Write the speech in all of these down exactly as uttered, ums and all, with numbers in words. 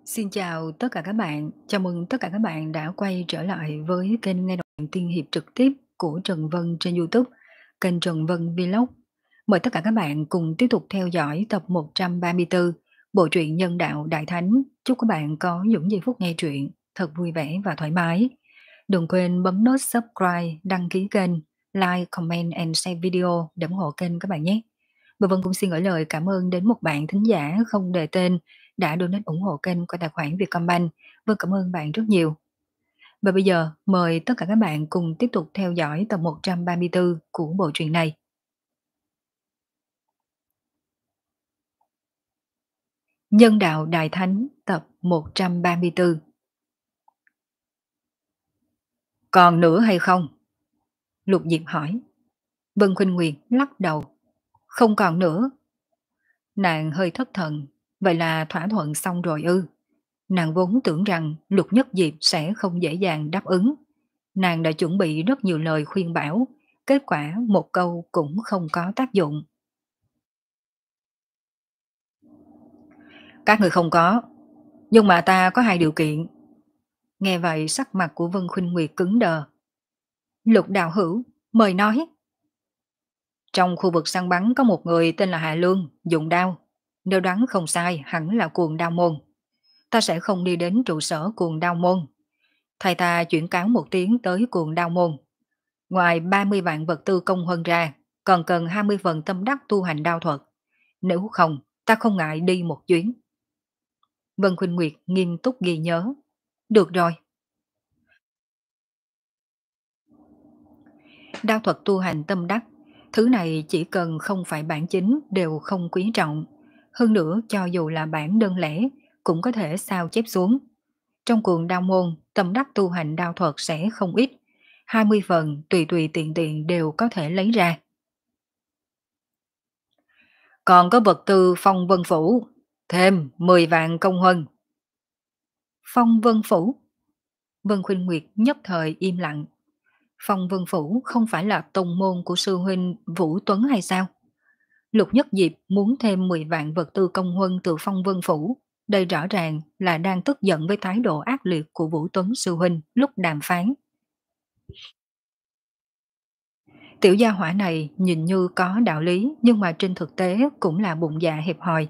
Xin chào tất cả các bạn, chào mừng tất cả các bạn đã quay trở lại với kênh nghe đọc tiên hiệp trực tiếp của Trần Vân trên YouTube, kênh Trần Vân Vlog. Mời tất cả các bạn cùng tiếp tục theo dõi tập một trăm ba mươi tư bộ truyện Nhân đạo Đại Thánh. Chúc các bạn có những giây phút nghe truyện thật vui vẻ và thoải mái. Đừng quên bấm nút subscribe, đăng ký kênh, like, comment and share video để ủng hộ kênh các bạn nhé. Và Vân cũng xin gửi lời cảm ơn đến một bạn thính giả không đề tên đã donate ủng hộ kênh qua tài khoản Vietcombank. Vân cảm ơn bạn rất nhiều. Và bây giờ mời tất cả các bạn cùng tiếp tục theo dõi tập một trăm ba mươi tư của bộ truyện này. Nhân đạo Đại Thánh tập một trăm ba mươi tư. Còn nữa hay không? Lục Diệp hỏi. Vân Khuynh Nguyệt lắc đầu. Không còn nữa. Nàng hơi thất thần. Vậy là thỏa thuận xong rồi ư? Nàng vốn tưởng rằng Lục Nhất Diệp sẽ không dễ dàng đáp ứng. Nàng đã chuẩn bị rất nhiều lời khuyên bảo, kết quả một câu cũng không có tác dụng. Các người không có, nhưng mà ta có hai điều kiện. Nghe vậy sắc mặt của Vân Khuynh Nguyệt cứng đờ. Lục đạo hữu, mời nói. Trong khu vực săn bắn có một người tên là Hạ Lương, dùng đao. Nếu đoán không sai, hẳn là Cuồng Đao Môn. Ta sẽ không đi đến trụ sở Cuồng Đao Môn. Thầy ta chuyển cáo một tiếng tới Cuồng Đao Môn. Ngoài ba mươi vạn vật tư công huân ra, còn cần hai mươi phần tâm đắc tu hành đao thuật. Nếu không, ta không ngại đi một chuyến. Vân Khuynh Nguyệt nghiêm túc ghi nhớ. Được rồi. Đao thuật tu hành tâm đắc, thứ này chỉ cần không phải bản chính đều không quý trọng. Hơn nữa cho dù là bản đơn lẻ, cũng có thể sao chép xuống. Trong cuồng đao môn, tâm đắc tu hành đao thuật sẽ không ít. hai mươi phần tùy tùy tiện tiện đều có thể lấy ra. Còn có vật tư Phong Vân Phủ, thêm mười vạn công huân. Phong Vân Phủ. Vân Khuynh Nguyệt nhất thời im lặng. Phong Vân Phủ không phải là tông môn của sư huynh Vũ Tuấn hay sao? Lục Nhất Diệp muốn thêm mười vạn vật tư công huân từ Phong Vân Phủ. Đây rõ ràng là đang tức giận với thái độ ác liệt của Vũ Tuấn sư huynh lúc đàm phán. Tiểu gia hỏa này nhìn như có đạo lý, nhưng mà trên thực tế cũng là bụng dạ hẹp hòi.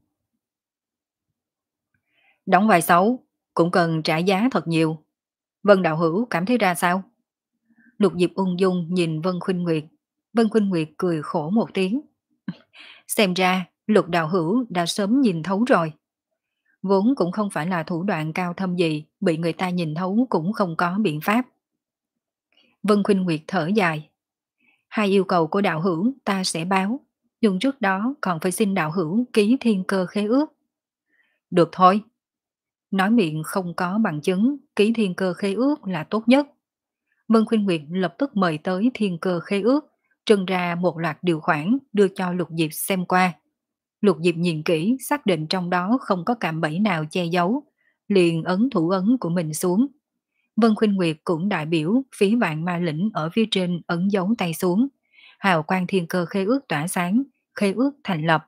Đóng vai xấu, cũng cần trả giá thật nhiều. Vân đạo hữu cảm thấy ra sao? Lục Diệp ung dung nhìn Vân Khuynh Nguyệt. Vân Khuynh Nguyệt cười khổ một tiếng. Xem ra Lục đạo hữu đã sớm nhìn thấu rồi. Vốn cũng không phải là thủ đoạn cao thâm gì, bị người ta nhìn thấu cũng không có biện pháp. Vân Khuynh Nguyệt thở dài. Hai yêu cầu của đạo hữu ta sẽ báo, nhưng trước đó còn phải xin đạo hữu ký thiên cơ khế ước. Được thôi. Nói miệng không có bằng chứng, ký thiên cơ khế ước là tốt nhất. Vân Khuynh Nguyệt lập tức mời tới thiên cơ khế ước, trưng ra một loạt điều khoản đưa cho Lục Diệp xem qua. Lục Diệp nhìn kỹ, xác định trong đó không có cạm bẫy nào che giấu, liền ấn thủ ấn của mình xuống. Vân Khuynh Nguyệt cũng đại biểu phí vạn ma lĩnh ở phía trên ấn dấu tay xuống. Hào quang thiên cơ khế ước tỏa sáng, khế ước thành lập.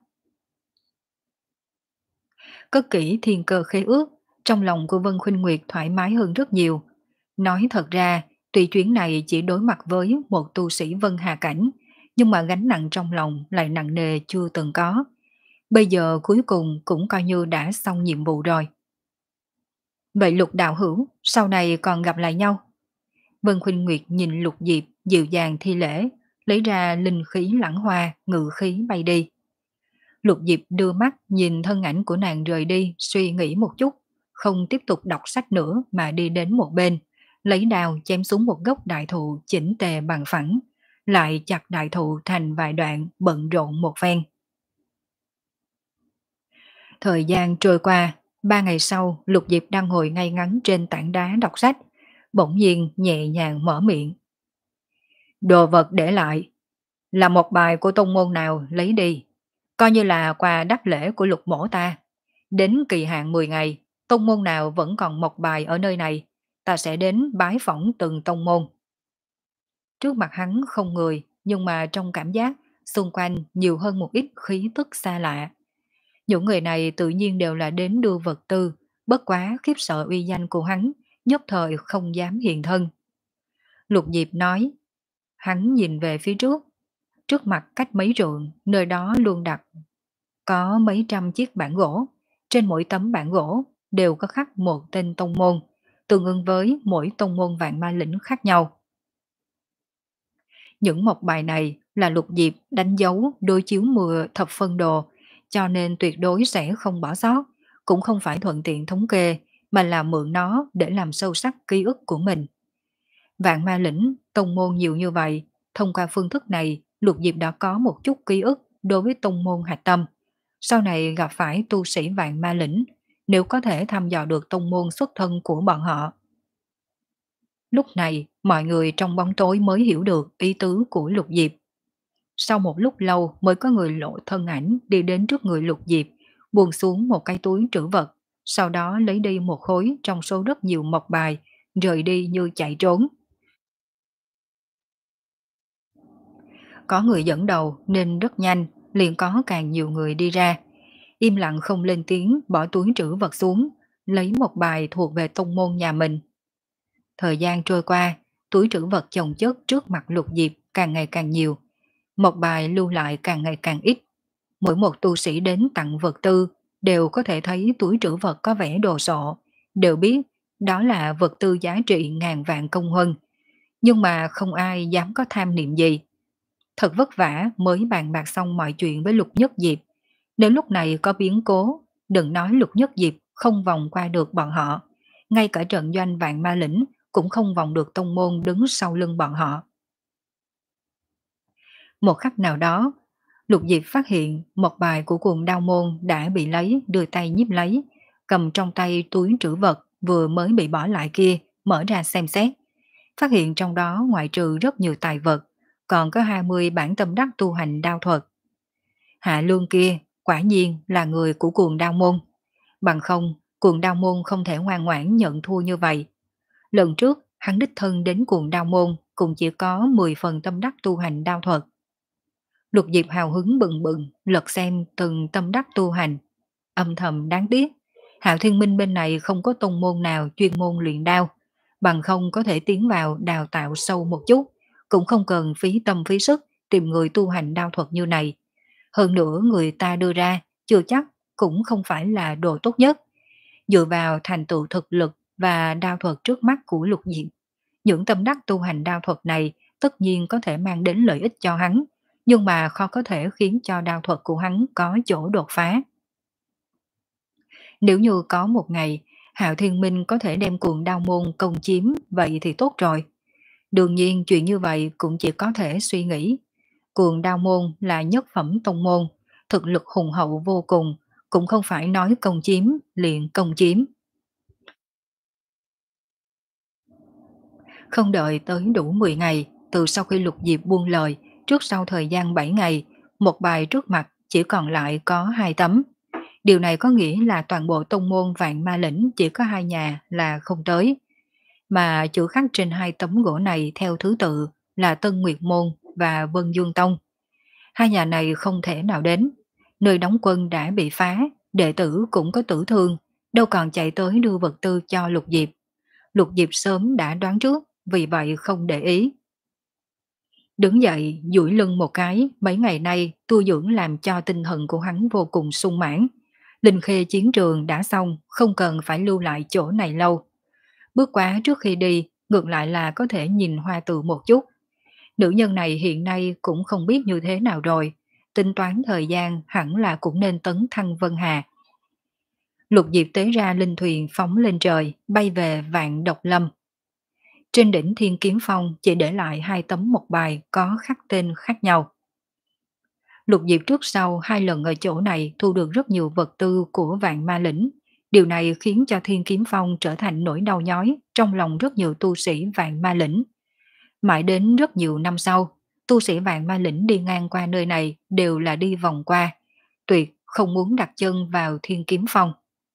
Cất kỹ thiên cơ khế ước, trong lòng của Vân Khuynh Nguyệt thoải mái hơn rất nhiều. Nói thật ra, tuy chuyến này chỉ đối mặt với một tu sĩ Vân Hà Cảnh, nhưng mà gánh nặng trong lòng lại nặng nề chưa từng có. Bây giờ cuối cùng cũng coi như đã xong nhiệm vụ rồi. Vậy Lục đạo hữu, sau này còn gặp lại nhau. Vân Khuynh Nguyệt nhìn Lục Diệp dịu dàng thi lễ, lấy ra linh khí lãng hoa, ngự khí bay đi. Lục Diệp đưa mắt nhìn thân ảnh của nàng rời đi, suy nghĩ một chút, không tiếp tục đọc sách nữa mà đi đến một bên, lấy đao chém xuống một gốc đại thụ chỉnh tề bằng phẳng, lại chặt đại thụ thành vài đoạn, bận rộn một phen. Thời gian trôi qua, ba ngày sau, Lục Diệp đang ngồi ngay ngắn trên tảng đá đọc sách, bỗng nhiên nhẹ nhàng mở miệng. Đồ vật để lại, là một bài của tông môn nào lấy đi, coi như là quà đáp lễ của Lục mổ ta. Đến kỳ hạn mười ngày, tông môn nào vẫn còn một bài ở nơi này, ta sẽ đến bái phỏng từng tông môn. Trước mặt hắn không người, nhưng mà trong cảm giác, xung quanh nhiều hơn một ít khí tức xa lạ. Những người này tự nhiên đều là đến đưa vật tư, bất quá khiếp sợ uy danh của hắn, nhất thời không dám hiện thân. Lục Diệp nói, hắn nhìn về phía trước, trước mặt cách mấy trượng, nơi đó luôn đặt có mấy trăm chiếc bảng gỗ, trên mỗi tấm bảng gỗ đều có khắc một tên tông môn, tương ứng với mỗi tông môn vạn ma lĩnh khác nhau. Những mộc bài này là Lục Diệp đánh dấu đối chiếu mười thập phân đồ, cho nên tuyệt đối sẽ không bỏ sót, cũng không phải thuận tiện thống kê, mà là mượn nó để làm sâu sắc ký ức của mình. Vạn ma lĩnh, tông môn nhiều như vậy, thông qua phương thức này, Lục Diệp đã có một chút ký ức đối với tông môn hạch tâm. Sau này gặp phải tu sĩ vạn ma lĩnh, nếu có thể thăm dò được tông môn xuất thân của bọn họ. Lúc này, mọi người trong bóng tối mới hiểu được ý tứ của Lục Diệp. Sau một lúc lâu mới có người lộ thân ảnh đi đến trước người Lục Diệp, buông xuống một cái túi trữ vật, sau đó lấy đi một khối trong số rất nhiều mộc bài, rời đi như chạy trốn. Có người dẫn đầu nên rất nhanh, liền có càng nhiều người đi ra. Im lặng không lên tiếng, bỏ túi trữ vật xuống, lấy một bài thuộc về tông môn nhà mình. Thời gian trôi qua, túi trữ vật chồng chất trước mặt Lục Diệp càng ngày càng nhiều. Một bài lưu lại càng ngày càng ít. Mỗi một tu sĩ đến tặng vật tư đều có thể thấy túi trữ vật có vẻ đồ sộ, đều biết đó là vật tư giá trị ngàn vạn công huân. Nhưng mà không ai dám có tham niệm gì. Thật vất vả mới bàn bạc xong mọi chuyện với Lục Nhất Diệp. Nếu lúc này có biến cố, đừng nói Lục Nhất Diệp không vòng qua được bọn họ. Ngay cả trận doanh vạn ma lĩnh cũng không vòng được tông môn đứng sau lưng bọn họ. Một khắc nào đó, Lục Diệp phát hiện một bài của cuồng đao môn đã bị lấy, đưa tay nhíp lấy, cầm trong tay túi trữ vật vừa mới bị bỏ lại kia, mở ra xem xét. Phát hiện trong đó ngoại trừ rất nhiều tài vật, còn có hai mươi bản tâm đắc tu hành đao thuật. Hạ Lương kia quả nhiên là người của cuồng đao môn. Bằng không, cuồng đao môn không thể ngoan ngoãn nhận thua như vậy. Lần trước, hắn đích thân đến cuồng đao môn cũng chỉ có mười phần tâm đắc tu hành đao thuật. Lục Diệp hào hứng bừng bừng, lật xem từng tâm đắc tu hành. Âm thầm đáng tiếc, Hạo Thiên Minh bên này không có tông môn nào chuyên môn luyện đao, bằng không có thể tiến vào đào tạo sâu một chút, cũng không cần phí tâm phí sức tìm người tu hành đao thuật như này. Hơn nữa người ta đưa ra, chưa chắc cũng không phải là đồ tốt nhất. Dựa vào thành tựu thực lực và đao thuật trước mắt của Lục Diệp, những tâm đắc tu hành đao thuật này tất nhiên có thể mang đến lợi ích cho hắn, nhưng mà khó có thể khiến cho đao thuật của hắn có chỗ đột phá. Nếu như có một ngày, Hạo Thiên Minh có thể đem cuồng đao môn công chiếm, vậy thì tốt rồi. Đương nhiên chuyện như vậy cũng chỉ có thể suy nghĩ. Cuồng đao môn là nhất phẩm tông môn, thực lực hùng hậu vô cùng, cũng không phải nói công chiếm liền công chiếm. Không đợi tới đủ mười ngày, từ sau khi Lục Diệp buông lời, trước sau thời gian bảy ngày, một bài trước mặt chỉ còn lại có hai tấm. Điều này có nghĩa là toàn bộ tông môn vạn ma lĩnh chỉ có hai nhà là không tới. Mà chữ khắc trên hai tấm gỗ này theo thứ tự là Tân Nguyệt Môn và Vân Dương Tông. Hai nhà này không thể nào đến. Nơi đóng quân đã bị phá, đệ tử cũng có tử thương, đâu còn chạy tới đưa vật tư cho Lục Diệp. Lục Diệp sớm đã đoán trước, vì vậy không để ý. Đứng dậy, duỗi lưng một cái, mấy ngày nay tu dưỡng làm cho tinh thần của hắn vô cùng sung mãn. Linh khê chiến trường đã xong, không cần phải lưu lại chỗ này lâu. Bước quá trước khi đi, ngược lại là có thể nhìn Hoa Từ một chút. Nữ nhân này hiện nay cũng không biết như thế nào rồi, tính toán thời gian hẳn là cũng nên tấn thăng Vân Hà. Lục Diệp tế ra linh thuyền phóng lên trời, bay về Vạn Độc Lâm. Trên đỉnh Thiên Kiếm Phong chỉ để lại hai tấm mộc bài có khắc tên khác nhau. Lục Diệp trước sau hai lần ở chỗ này thu được rất nhiều vật tư của Vạn Ma Lĩnh. Điều này khiến cho Thiên Kiếm Phong trở thành nỗi đau nhói trong lòng rất nhiều tu sĩ Vạn Ma Lĩnh. Mãi đến rất nhiều năm sau, tu sĩ Vạn Ma Lĩnh đi ngang qua nơi này đều là đi vòng qua, tuyệt không muốn đặt chân vào Thiên Kiếm Phong.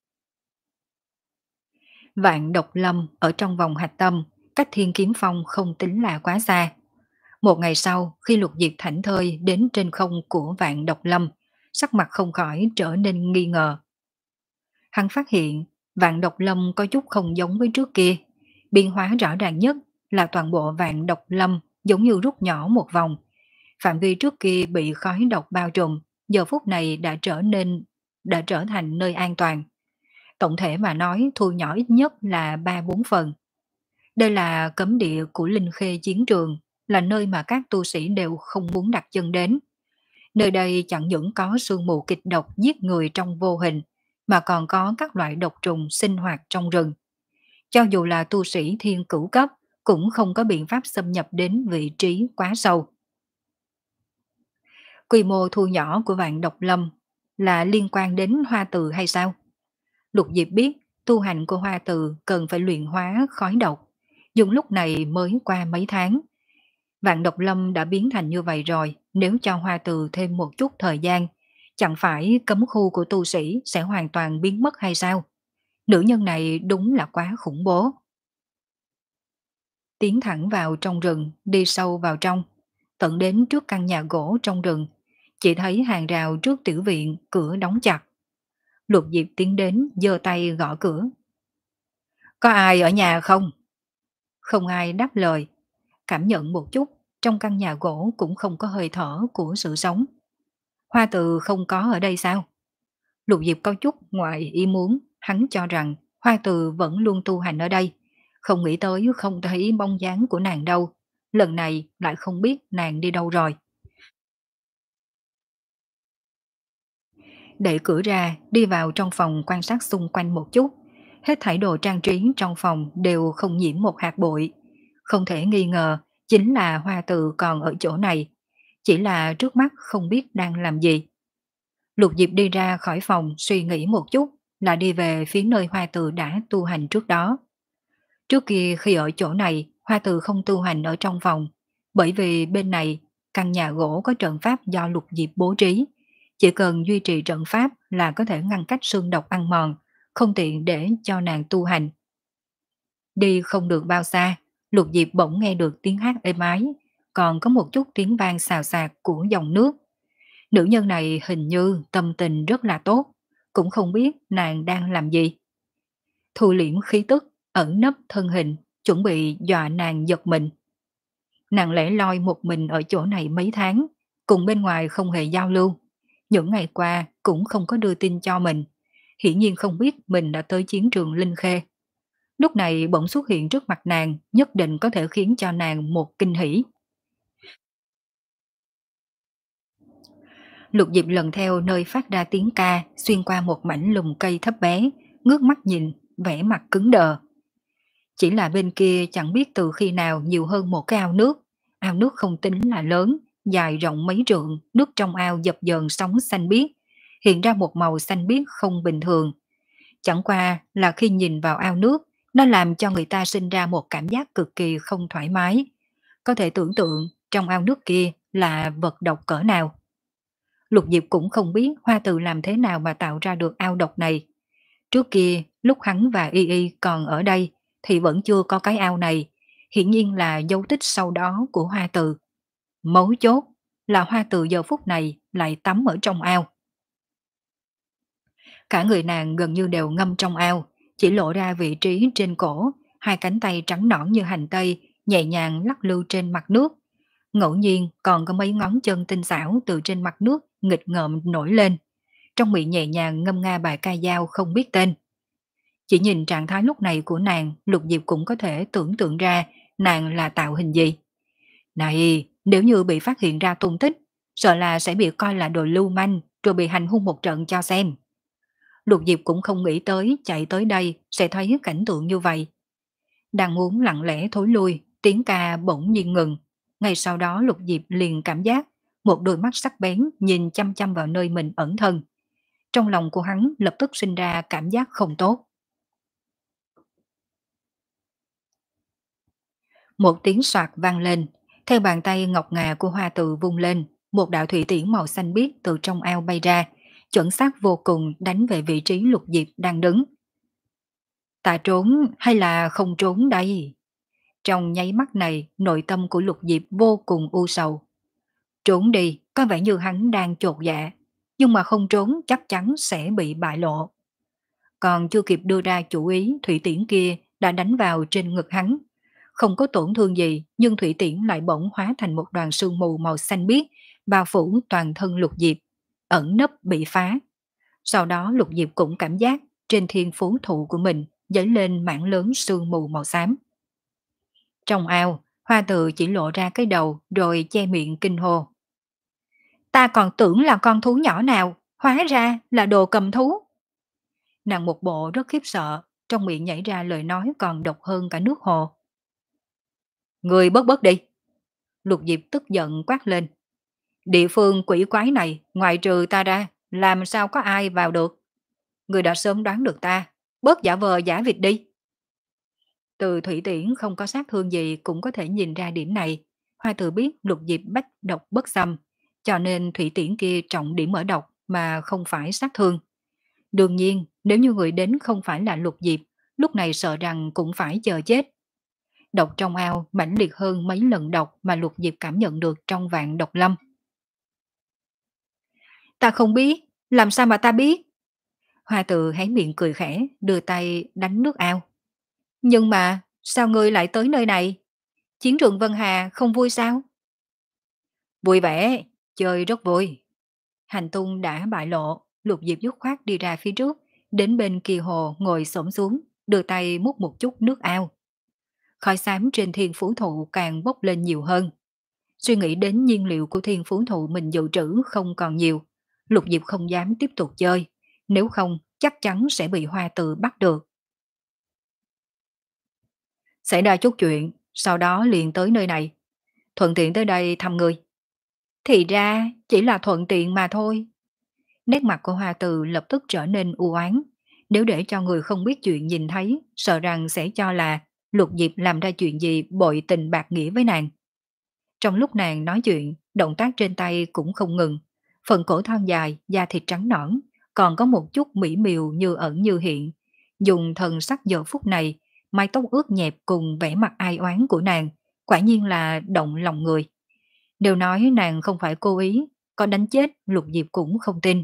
Vạn Độc Lâm ở trong vòng hạch tâm, cách Thiên Kiếm Phong không tính là quá xa. Một ngày sau, khi Lục Diệp thảnh thơi đến trên không của Vạn Độc Lâm, sắc mặt không khỏi trở nên nghi ngờ. Hắn phát hiện, Vạn độc lâm có chút không giống với trước kia. Biến hóa rõ ràng nhất là toàn bộ vạn độc lâm giống như rút nhỏ một vòng. Phạm vi trước kia bị khói độc bao trùm, giờ phút này đã trở nên đã trở thành nơi an toàn. Tổng thể mà nói thu nhỏ ít nhất là ba bốn phần. Đây là cấm địa của Linh Khê chiến trường, là nơi mà các tu sĩ đều không muốn đặt chân đến. Nơi đây chẳng những có sương mù kịch độc giết người trong vô hình, mà còn có các loại độc trùng sinh hoạt trong rừng. Cho dù là tu sĩ thiên cửu cấp, cũng không có biện pháp xâm nhập đến vị trí quá sâu. Quy mô thu nhỏ của vạn độc lâm là liên quan đến hoa từ hay sao? Lục Diệp biết tu hành của hoa từ cần phải luyện hóa khói độc, dùng lúc này mới qua mấy tháng. Vạn độc lâm đã biến thành như vậy rồi, nếu cho hoa từ thêm một chút thời gian, chẳng phải cấm khu của tu sĩ sẽ hoàn toàn biến mất hay sao? Nữ nhân này đúng là quá khủng bố. Tiến thẳng vào trong rừng, đi sâu vào trong, tận đến trước căn nhà gỗ trong rừng, chỉ thấy hàng rào trước tiểu viện, cửa đóng chặt. Lục Diệp tiến đến, giơ tay gõ cửa. Có ai ở nhà không? Không ai đáp lời. Cảm nhận một chút, trong căn nhà gỗ cũng không có hơi thở của sự sống. Hoa từ không có ở đây sao? Lục Diệp có chút ngoài ý muốn, hắn cho rằng Hoa từ vẫn luôn tu hành ở đây. Không nghĩ tới không thấy bóng dáng của nàng đâu. Lần này lại không biết nàng đi đâu rồi. Đẩy cửa ra, đi vào trong phòng quan sát xung quanh một chút. Hết thảy đồ trang trí trong phòng đều không nhiễm một hạt bụi. Không thể nghi ngờ, chính là Hoa từ còn ở chỗ này. Chỉ là trước mắt không biết đang làm gì. Lục Diệp đi ra khỏi phòng suy nghĩ một chút, là đi về phía nơi Hoa từ đã tu hành trước đó. Trước kia khi ở chỗ này, Hoa từ không tu hành ở trong phòng, bởi vì bên này căn nhà gỗ có trận pháp do Lục Diệp bố trí. Chỉ cần duy trì trận pháp là có thể ngăn cách xương độc ăn mòn, không tiện để cho nàng tu hành. Đi không được bao xa, Lục Diệp bỗng nghe được tiếng hát êm ái, còn có một chút tiếng vang xào xạc của dòng nước. Nữ nhân này hình như tâm tình rất là tốt, cũng không biết nàng đang làm gì. Thu liễm khí tức, ẩn nấp thân hình, chuẩn bị dọa nàng giật mình. Nàng lẻ loi một mình ở chỗ này mấy tháng, cùng bên ngoài không hề giao lưu. Những ngày qua cũng không có đưa tin cho mình, hiển nhiên không biết mình đã tới chiến trường Linh Khê. Lúc này bỗng xuất hiện trước mặt nàng, nhất định có thể khiến cho nàng một kinh hỉ. Lục Diệp lần theo nơi phát ra tiếng ca, xuyên qua một mảnh lùm cây thấp bé, ngước mắt nhìn, vẻ mặt cứng đờ. Chỉ là bên kia chẳng biết từ khi nào nhiều hơn một cái ao nước. Ao nước không tính là lớn, dài rộng mấy trượng, nước trong ao dập dờn sóng xanh biếc, hiện ra một màu xanh biếc không bình thường. Chẳng qua là khi nhìn vào ao nước, nó làm cho người ta sinh ra một cảm giác cực kỳ không thoải mái. Có thể tưởng tượng trong ao nước kia là vật độc cỡ nào. Lục Diệp cũng không biết Hoa Từ làm thế nào mà tạo ra được ao độc này. Trước kia, lúc hắn và Y Y còn ở đây, thì vẫn chưa có cái ao này, hiển nhiên là dấu tích sau đó của Hoa Từ. Mấu chốt là Hoa Từ giờ phút này lại tắm ở trong ao. Cả người nàng gần như đều ngâm trong ao, chỉ lộ ra vị trí trên cổ, hai cánh tay trắng nõn như hành tây, nhẹ nhàng lắc lư trên mặt nước. Ngẫu nhiên còn có mấy ngón chân tinh xảo từ trên mặt nước nghịch ngợm nổi lên. Trong miệng nhẹ nhàng ngâm nga bài ca dao không biết tên. Chỉ nhìn trạng thái lúc này của nàng, Lục Diệp cũng có thể tưởng tượng ra nàng là tạo hình gì. Này, nếu như bị phát hiện ra tung tích, sợ là sẽ bị coi là đồ lưu manh, rồi bị hành hung một trận cho xem. Lục Diệp cũng không nghĩ tới chạy tới đây sẽ thấy cảnh tượng như vậy. Đang muốn lặng lẽ thối lui, tiếng ca bỗng nhiên ngừng. Ngay sau đó Lục Diệp liền cảm giác một đôi mắt sắc bén nhìn chăm chăm vào nơi mình ẩn thân. Trong lòng của hắn lập tức sinh ra cảm giác không tốt. Một tiếng soạt vang lên, theo bàn tay ngọc ngà của Hoa Từ vung lên, một đạo thủy tiễn màu xanh biếc từ trong ao bay ra, chuẩn xác vô cùng đánh về vị trí Lục Diệp đang đứng. Ta trốn hay là không trốn đây? Trong nháy mắt này, nội tâm của Lục Diệp vô cùng u sầu. Trốn đi, có vẻ như hắn đang chột dạ, nhưng mà không trốn chắc chắn sẽ bị bại lộ. Còn chưa kịp đưa ra chủ ý, thủy tiễn kia đã đánh vào trên ngực hắn. Không có tổn thương gì, nhưng thủy tiễn lại bỗng hóa thành một đoàn sương mù màu xanh biếc, bao phủ toàn thân Lục Diệp, ẩn nấp bị phá. Sau đó Lục Diệp cũng cảm giác trên thiên phú thụ của mình dấy lên mảng lớn sương mù màu xám. Trong ao, Hoa Từ chỉ lộ ra cái đầu rồi che miệng kinh hô. Ta còn tưởng là con thú nhỏ nào, hóa ra là đồ cầm thú. Nàng một bộ rất khiếp sợ, trong miệng nhảy ra lời nói còn độc hơn cả nước hồ. Người bớt bớt đi. Lục Diệp tức giận quát lên. Địa phương quỷ quái này, ngoài trừ ta ra, làm sao có ai vào được? Người đã sớm đoán được ta, bớt giả vờ giả vịt đi. Từ thủy tiễn không có sát thương gì cũng có thể nhìn ra điểm này. Hoa Từ biết Lục Diệp bách độc bất xâm, cho nên thủy tiễn kia trọng điểm ở độc mà không phải sát thương. Đương nhiên, nếu như người đến không phải là Lục Diệp, lúc này sợ rằng cũng phải chờ chết. Độc trong ao mãnh liệt hơn mấy lần độc mà Lục Diệp cảm nhận được trong vạn độc lâm. Ta không biết, làm sao mà ta biết? Hoa Từ hé miệng cười khẽ, đưa tay đánh nước ao. Nhưng mà, sao ngươi lại tới nơi này? Chiến trường Vân Hà không vui sao? Vui vẻ, chơi rất vui. Hành tung đã bại lộ, Lục Diệp dứt khoát đi ra phía trước, đến bên kia hồ ngồi xổm xuống, đưa tay múc một chút nước ao. Khói xám trên thiên phú thụ càng bốc lên nhiều hơn. Suy nghĩ đến nhiên liệu của thiên phú thụ mình dự trữ không còn nhiều, Lục Diệp không dám tiếp tục chơi, nếu không chắc chắn sẽ bị Hoa Từ bắt được. Xảy ra chút chuyện, sau đó liền tới nơi này, thuận tiện tới đây thăm người. Thì ra chỉ là thuận tiện mà thôi. Nét mặt của Hoa Từ lập tức trở nên u oán. Nếu để cho người không biết chuyện nhìn thấy, sợ rằng sẽ cho là Lục Diệp làm ra chuyện gì bội tình bạc nghĩa với nàng. Trong lúc nàng nói chuyện, động tác trên tay cũng không ngừng. Phần cổ thon dài, da thịt trắng nõn, còn có một chút mỹ miều như ẩn như hiện. Dùng thần sắc giờ phút này, mái tóc ướt nhẹp cùng vẻ mặt ai oán của nàng, quả nhiên là động lòng người. Đều nói nàng không phải cố ý, có đánh chết Lục Diệp cũng không tin.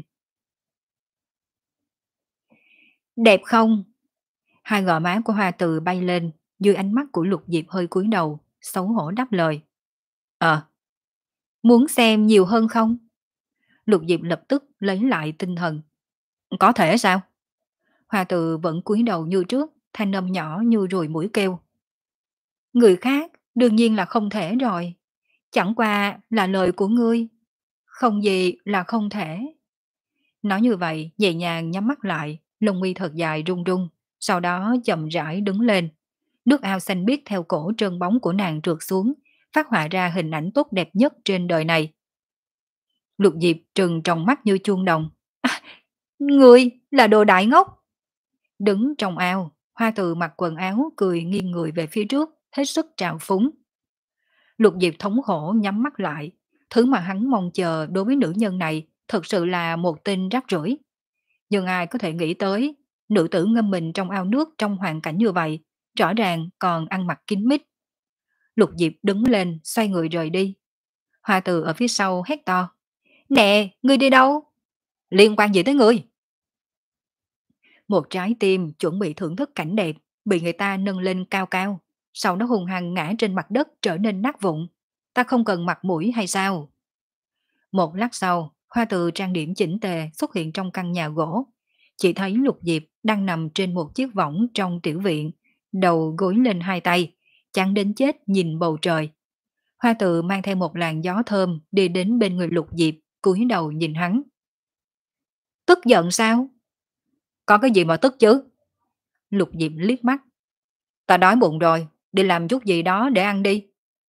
Đẹp không? Hai gò má của Hoa Từ bay lên, dưới ánh mắt của Lục Diệp hơi cúi đầu, xấu hổ đáp lời. Ờ, muốn xem nhiều hơn không? Lục Diệp lập tức lấy lại tinh thần. Có thể sao? Hoa Từ vẫn cúi đầu như trước, thanh âm nhỏ như ruồi mũi kêu. Người khác đương nhiên là không thể rồi. Chẳng qua là lời của ngươi. Không gì là không thể. Nói như vậy, nhẹ nhàng nhắm mắt lại, lông mi thật dài rung rung, sau đó chậm rãi đứng lên. Nước ao xanh biếc theo cổ trơn bóng của nàng trượt xuống, phát họa ra hình ảnh tốt đẹp nhất trên đời này. Lục Diệp trừng trong mắt như chuông đồng. À, người là đồ đại ngốc. Đứng trong ao, Hoa Từ mặc quần áo cười nghiêng người về phía trước, hết sức trào phúng. Lục Diệp thống khổ nhắm mắt lại. Thứ mà hắn mong chờ đối với nữ nhân này thật sự là một tên rác rưởi. Nhưng ai có thể nghĩ tới, nữ tử ngâm mình trong ao nước trong hoàn cảnh như vậy, rõ ràng còn ăn mặc kín mít. Lục Diệp đứng lên, xoay người rời đi. Hoa Từ ở phía sau hét to. Nè, ngươi đi đâu? Liên quan gì tới ngươi? Một trái tim chuẩn bị thưởng thức cảnh đẹp, bị người ta nâng lên cao cao, sau đó hùng hăng ngã trên mặt đất trở nên nát vụn. Ta không cần mặt mũi hay sao? Một lát sau, Hoa Từ trang điểm chỉnh tề xuất hiện trong căn nhà gỗ. Chỉ thấy Lục Diệp đang nằm trên một chiếc võng trong tiểu viện, đầu gối lên hai tay, chán đến chết nhìn bầu trời. Hoa Từ mang theo một làn gió thơm đi đến bên người Lục Diệp, cúi đầu nhìn hắn. Tức giận sao? Có cái gì mà tức chứ? Lục Diệp liếc mắt. Ta đói bụng rồi, đi làm chút gì đó để ăn đi.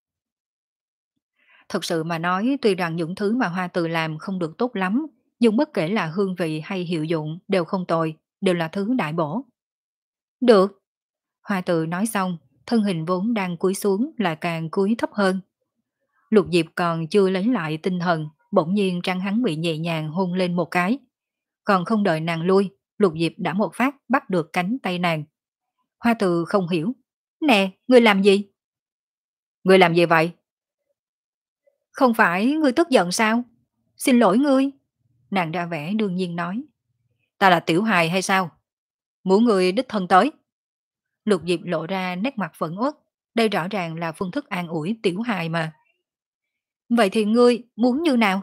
Thật sự mà nói, tuy rằng những thứ mà Hoa Từ làm không được tốt lắm, nhưng bất kể là hương vị hay hiệu dụng đều không tồi, đều là thứ đại bổ. Được. Hoa Từ nói xong, thân hình vốn đang cúi xuống lại càng cúi thấp hơn. Lục Diệp còn chưa lấy lại tinh thần, bỗng nhiên trăng hắn bị nhẹ nhàng hôn lên một cái. Còn không đợi nàng lui, Lục Diệp đã một phát bắt được cánh tay nàng. Hoa Từ không hiểu. Nè, ngươi làm gì? Ngươi làm gì vậy? Không phải ngươi tức giận sao? Xin lỗi ngươi. Nàng ra vẻ đương nhiên nói. Ta là tiểu hài hay sao? Muốn người đích thân tới. Lục Diệp lộ ra nét mặt phẫn uất. Đây rõ ràng là phương thức an ủi tiểu hài mà. Vậy thì ngươi muốn như nào?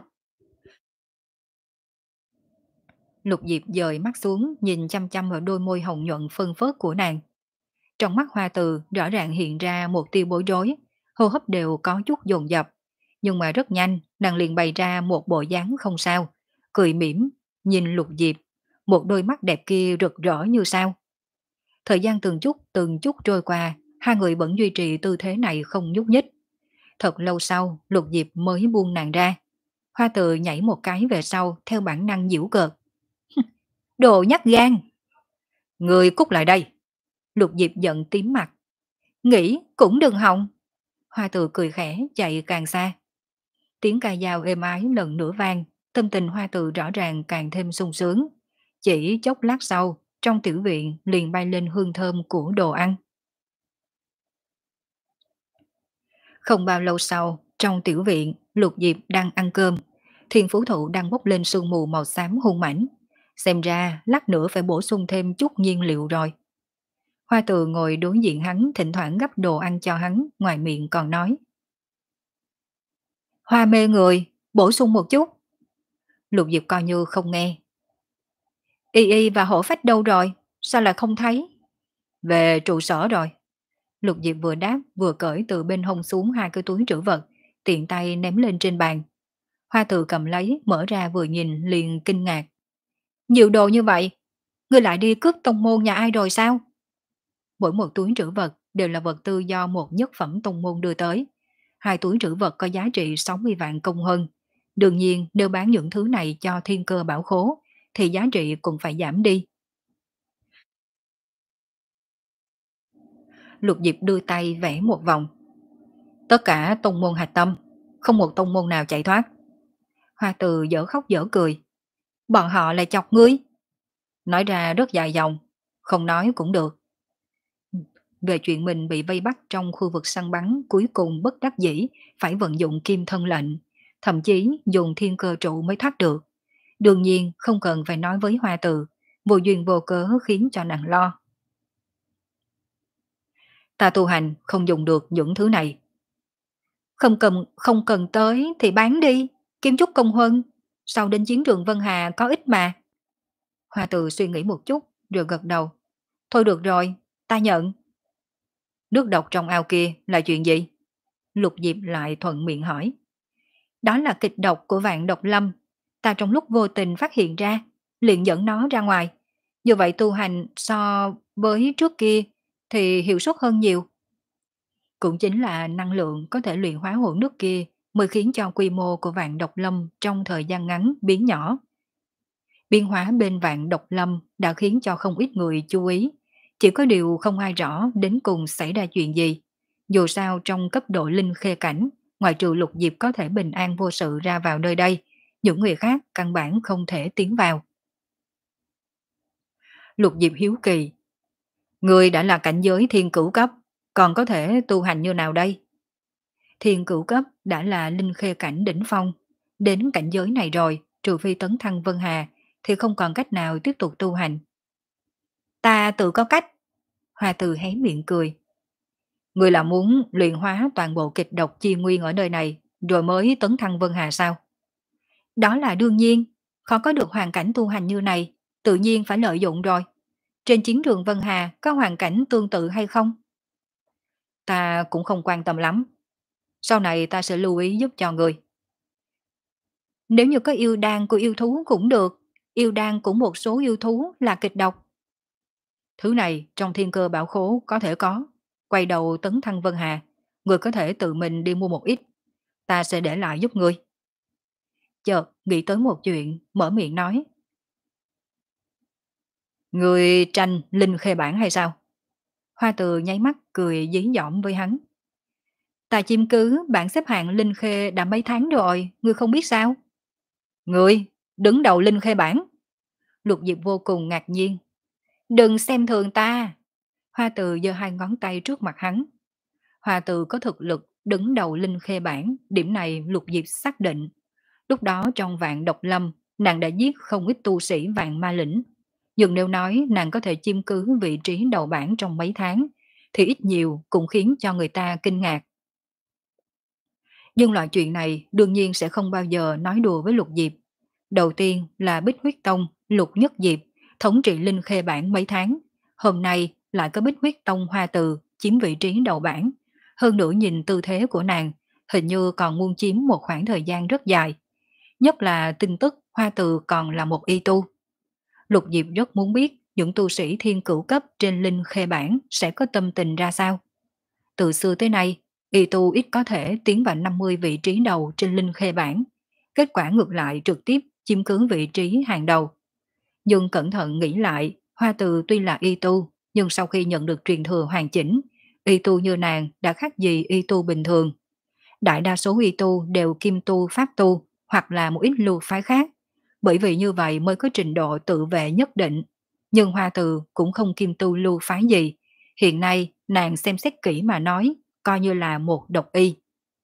Lục Diệp dời mắt xuống nhìn chăm chăm vào đôi môi hồng nhuận phân phớt của nàng. Trong mắt Hoa Từ rõ ràng hiện ra một tia bối rối, hô hấp đều có chút dồn dập. Nhưng mà rất nhanh, nàng liền bày ra một bộ dáng không sao, cười mỉm, nhìn Lục Diệp, một đôi mắt đẹp kia rực rỡ như sao. Thời gian từng chút từng chút trôi qua, hai người vẫn duy trì tư thế này không nhúc nhích. Thật lâu sau, Lục Diệp mới buông nàng ra. Hoa Từ nhảy một cái về sau theo bản năng giễu cợt. Đồ nhát gan! Người cút lại đây! Lục Diệp giận tím mặt. Nghĩ cũng đừng hòng. Hoa Từ cười khẽ chạy càng xa. Tiếng ca dao êm ái lần nữa vang, tâm tình Hoa Từ rõ ràng càng thêm sung sướng. Chỉ chốc lát sau, trong tiểu viện liền bay lên hương thơm của đồ ăn. Không bao lâu sau, trong tiểu viện, Lục Diệp đang ăn cơm. Thiên Phú Thụ đang bốc lên sương mù màu xám hung mãnh. Xem ra lát nữa phải bổ sung thêm chút nhiên liệu rồi. Hoa Từ ngồi đối diện hắn, thỉnh thoảng gấp đồ ăn cho hắn, ngoài miệng còn nói. Hoa mê người, bổ sung một chút. Lục Diệp coi như không nghe. Y Y và hổ phách đâu rồi? Sao lại không thấy? Về trụ sở rồi. Lục Diệp vừa đáp vừa cởi từ bên hông xuống hai cái túi trữ vật, tiện tay ném lên trên bàn. Hoa Từ cầm lấy, mở ra vừa nhìn liền kinh ngạc. Nhiều đồ như vậy, ngươi lại đi cướp tông môn nhà ai rồi sao? Mỗi một túi trữ vật đều là vật tư do một nhất phẩm tông môn đưa tới. Hai túi trữ vật có giá trị sáu mươi vạn công hơn. Đương nhiên nếu bán những thứ này cho thiên cơ bảo khố thì giá trị cũng phải giảm đi. Lục Diệp đưa tay vẽ một vòng. Tất cả tông môn hạch tâm, không một tông môn nào chạy thoát. Hoa Từ dở khóc dở cười. Bọn họ lại chọc ngươi. Nói ra rất dài dòng, không nói cũng được. Về chuyện mình bị vây bắt trong khu vực săn bắn cuối cùng bất đắc dĩ phải vận dụng kim thân lệnh, thậm chí dùng thiên cơ trụ mới thoát được. Đương nhiên không cần phải nói với Hoa Từ, vô duyên vô cớ khiến cho nàng lo. Ta tu hành không dùng được những thứ này. Không cần, không cần tới thì bán đi, kiếm chút công huân, sau đến chiến trường Vân Hà có ích mà. Hoa Từ suy nghĩ một chút rồi gật đầu. Thôi được rồi, ta nhận. Nước độc trong ao kia là chuyện gì? Lục Diệp lại thuận miệng hỏi. Đó là kịch độc của vạn độc lâm. Ta trong lúc vô tình phát hiện ra, liền dẫn nó ra ngoài. Như vậy tu hành so với trước kia thì hiệu suất hơn nhiều. Cũng chính là năng lượng có thể luyện hóa hỗn nước kia mới khiến cho quy mô của vạn độc lâm trong thời gian ngắn biến nhỏ. Biến hóa bên vạn độc lâm đã khiến cho không ít người chú ý. Chỉ có điều không ai rõ đến cùng xảy ra chuyện gì. Dù sao trong cấp độ linh khê cảnh, ngoại trừ Lục Diệp có thể bình an vô sự ra vào nơi đây, những người khác căn bản không thể tiến vào. Lục Diệp hiếu kỳ. Người đã là cảnh giới thiên cửu cấp, còn có thể tu hành như nào đây? Thiên cửu cấp đã là linh khê cảnh đỉnh phong. Đến cảnh giới này rồi, trừ phi tấn thăng Vân Hà, thì không còn cách nào tiếp tục tu hành. Ta tự có cách. Hoa Từ hé miệng cười. Người là muốn luyện hóa toàn bộ kịch độc chi nguyên ở nơi này, rồi mới tấn thăng Vân Hà sao? Đó là đương nhiên, khó có được hoàn cảnh tu hành như này, tự nhiên phải lợi dụng rồi. Trên chiến trường Vân Hà có hoàn cảnh tương tự hay không? Ta cũng không quan tâm lắm. Sau này ta sẽ lưu ý giúp cho người. Nếu như có yêu đan của yêu thú cũng được, yêu đan của một số yêu thú là kịch độc. Thứ này trong thiên cơ bảo khố có thể có. Quay đầu tấn thăng Vân Hà, người có thể tự mình đi mua một ít. Ta sẽ để lại giúp người. Chợt nghĩ tới một chuyện, mở miệng nói. Người tranh linh khê bản hay sao? Hoa Từ nháy mắt cười dí dỏm với hắn. Ta chiêm cứ bảng xếp hạng linh khê đã mấy tháng rồi, ngươi không biết sao? Ngươi, đứng đầu linh khê bản. Lục Diệp vô cùng ngạc nhiên. Đừng xem thường ta. Hoa Từ giơ hai ngón tay trước mặt hắn. Hoa Từ có thực lực đứng đầu linh khê bản, điểm này Lục Diệp xác định. Lúc đó trong vạn độc lâm, nàng đã giết không ít tu sĩ vạn ma lĩnh. Nhưng nếu nói nàng có thể chiếm cứ vị trí đầu bảng trong mấy tháng, thì ít nhiều cũng khiến cho người ta kinh ngạc. Nhưng loại chuyện này đương nhiên sẽ không bao giờ nói đùa với Lục Diệp. Đầu tiên là Bích Huyết Tông, Lục Nhất Diệp, thống trị Linh Khê Bảng mấy tháng. Hôm nay lại có Bích Huyết Tông Hoa Từ chiếm vị trí đầu bảng. Hơn nữa nhìn tư thế của nàng, hình như còn muốn chiếm một khoảng thời gian rất dài. Nhất là tin tức Hoa Từ còn là một y tu. Lục Diệp rất muốn biết những tu sĩ thiên cửu cấp trên Linh Khê Bảng sẽ có tâm tình ra sao. Từ xưa tới nay, y tu ít có thể tiến vào năm mươi vị trí đầu trên Linh Khê Bảng. Kết quả ngược lại trực tiếp chiếm cứ vị trí hàng đầu. Nhưng cẩn thận nghĩ lại, Hoa Từ tuy là y tu, nhưng sau khi nhận được truyền thừa hoàn chỉnh, y tu như nàng đã khác gì y tu bình thường. Đại đa số y tu đều kim tu pháp tu, hoặc là một ít lưu phái khác, bởi vì như vậy mới có trình độ tự vệ nhất định. Nhưng Hoa Từ cũng không kim tu lưu phái gì. Hiện nay, nàng xem xét kỹ mà nói, coi như là một độc y.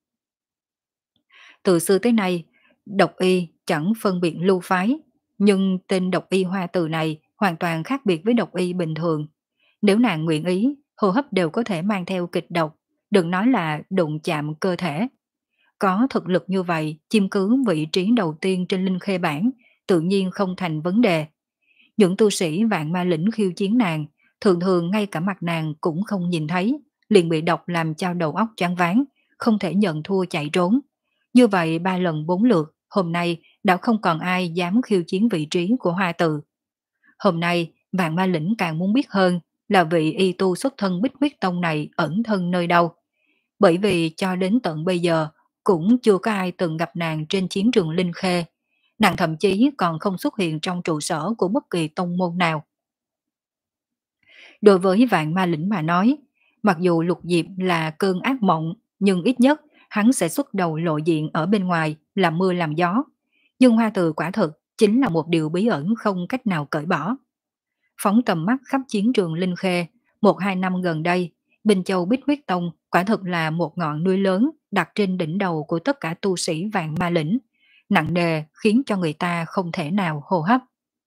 Từ xưa tới nay, độc y chẳng phân biệt lưu phái, nhưng tên độc y Hoa Từ này hoàn toàn khác biệt với độc y bình thường. Nếu nàng nguyện ý, hô hấp đều có thể mang theo kịch độc, đừng nói là đụng chạm cơ thể. Có thực lực như vậy, chiếm cứ vị trí đầu tiên trên Linh Khê Bảng, tự nhiên không thành vấn đề. Những tu sĩ vạn ma lĩnh khiêu chiến nàng, thường thường ngay cả mặt nàng cũng không nhìn thấy, liền bị độc làm cho đầu óc choáng váng, không thể nhận thua chạy trốn. Như vậy ba lần bốn lượt, hôm nay đã không còn ai dám khiêu chiến vị trí của Hoa Từ. Hôm nay, vạn ma lĩnh càng muốn biết hơn là vị y tu xuất thân Bích Huyết Tông này ẩn thân nơi đâu. Bởi vì cho đến tận bây giờ, cũng chưa có ai từng gặp nàng trên chiến trường Linh Khê. Nàng thậm chí còn không xuất hiện trong trụ sở của bất kỳ tông môn nào. Đối với vạn ma lĩnh mà nói, mặc dù Lục Diệp là cơn ác mộng, nhưng ít nhất hắn sẽ xuất đầu lộ diện ở bên ngoài, làm mưa làm gió. Nhưng Hoa Từ quả thực chính là một điều bí ẩn không cách nào cởi bỏ. Phóng tầm mắt khắp chiến trường Linh Khê, một hai năm gần đây, Bình Châu Bích Huyết Tông quả thực là một ngọn núi lớn đặt trên đỉnh đầu của tất cả tu sĩ vạn ma lĩnh, nặng nề khiến cho người ta không thể nào hô hấp.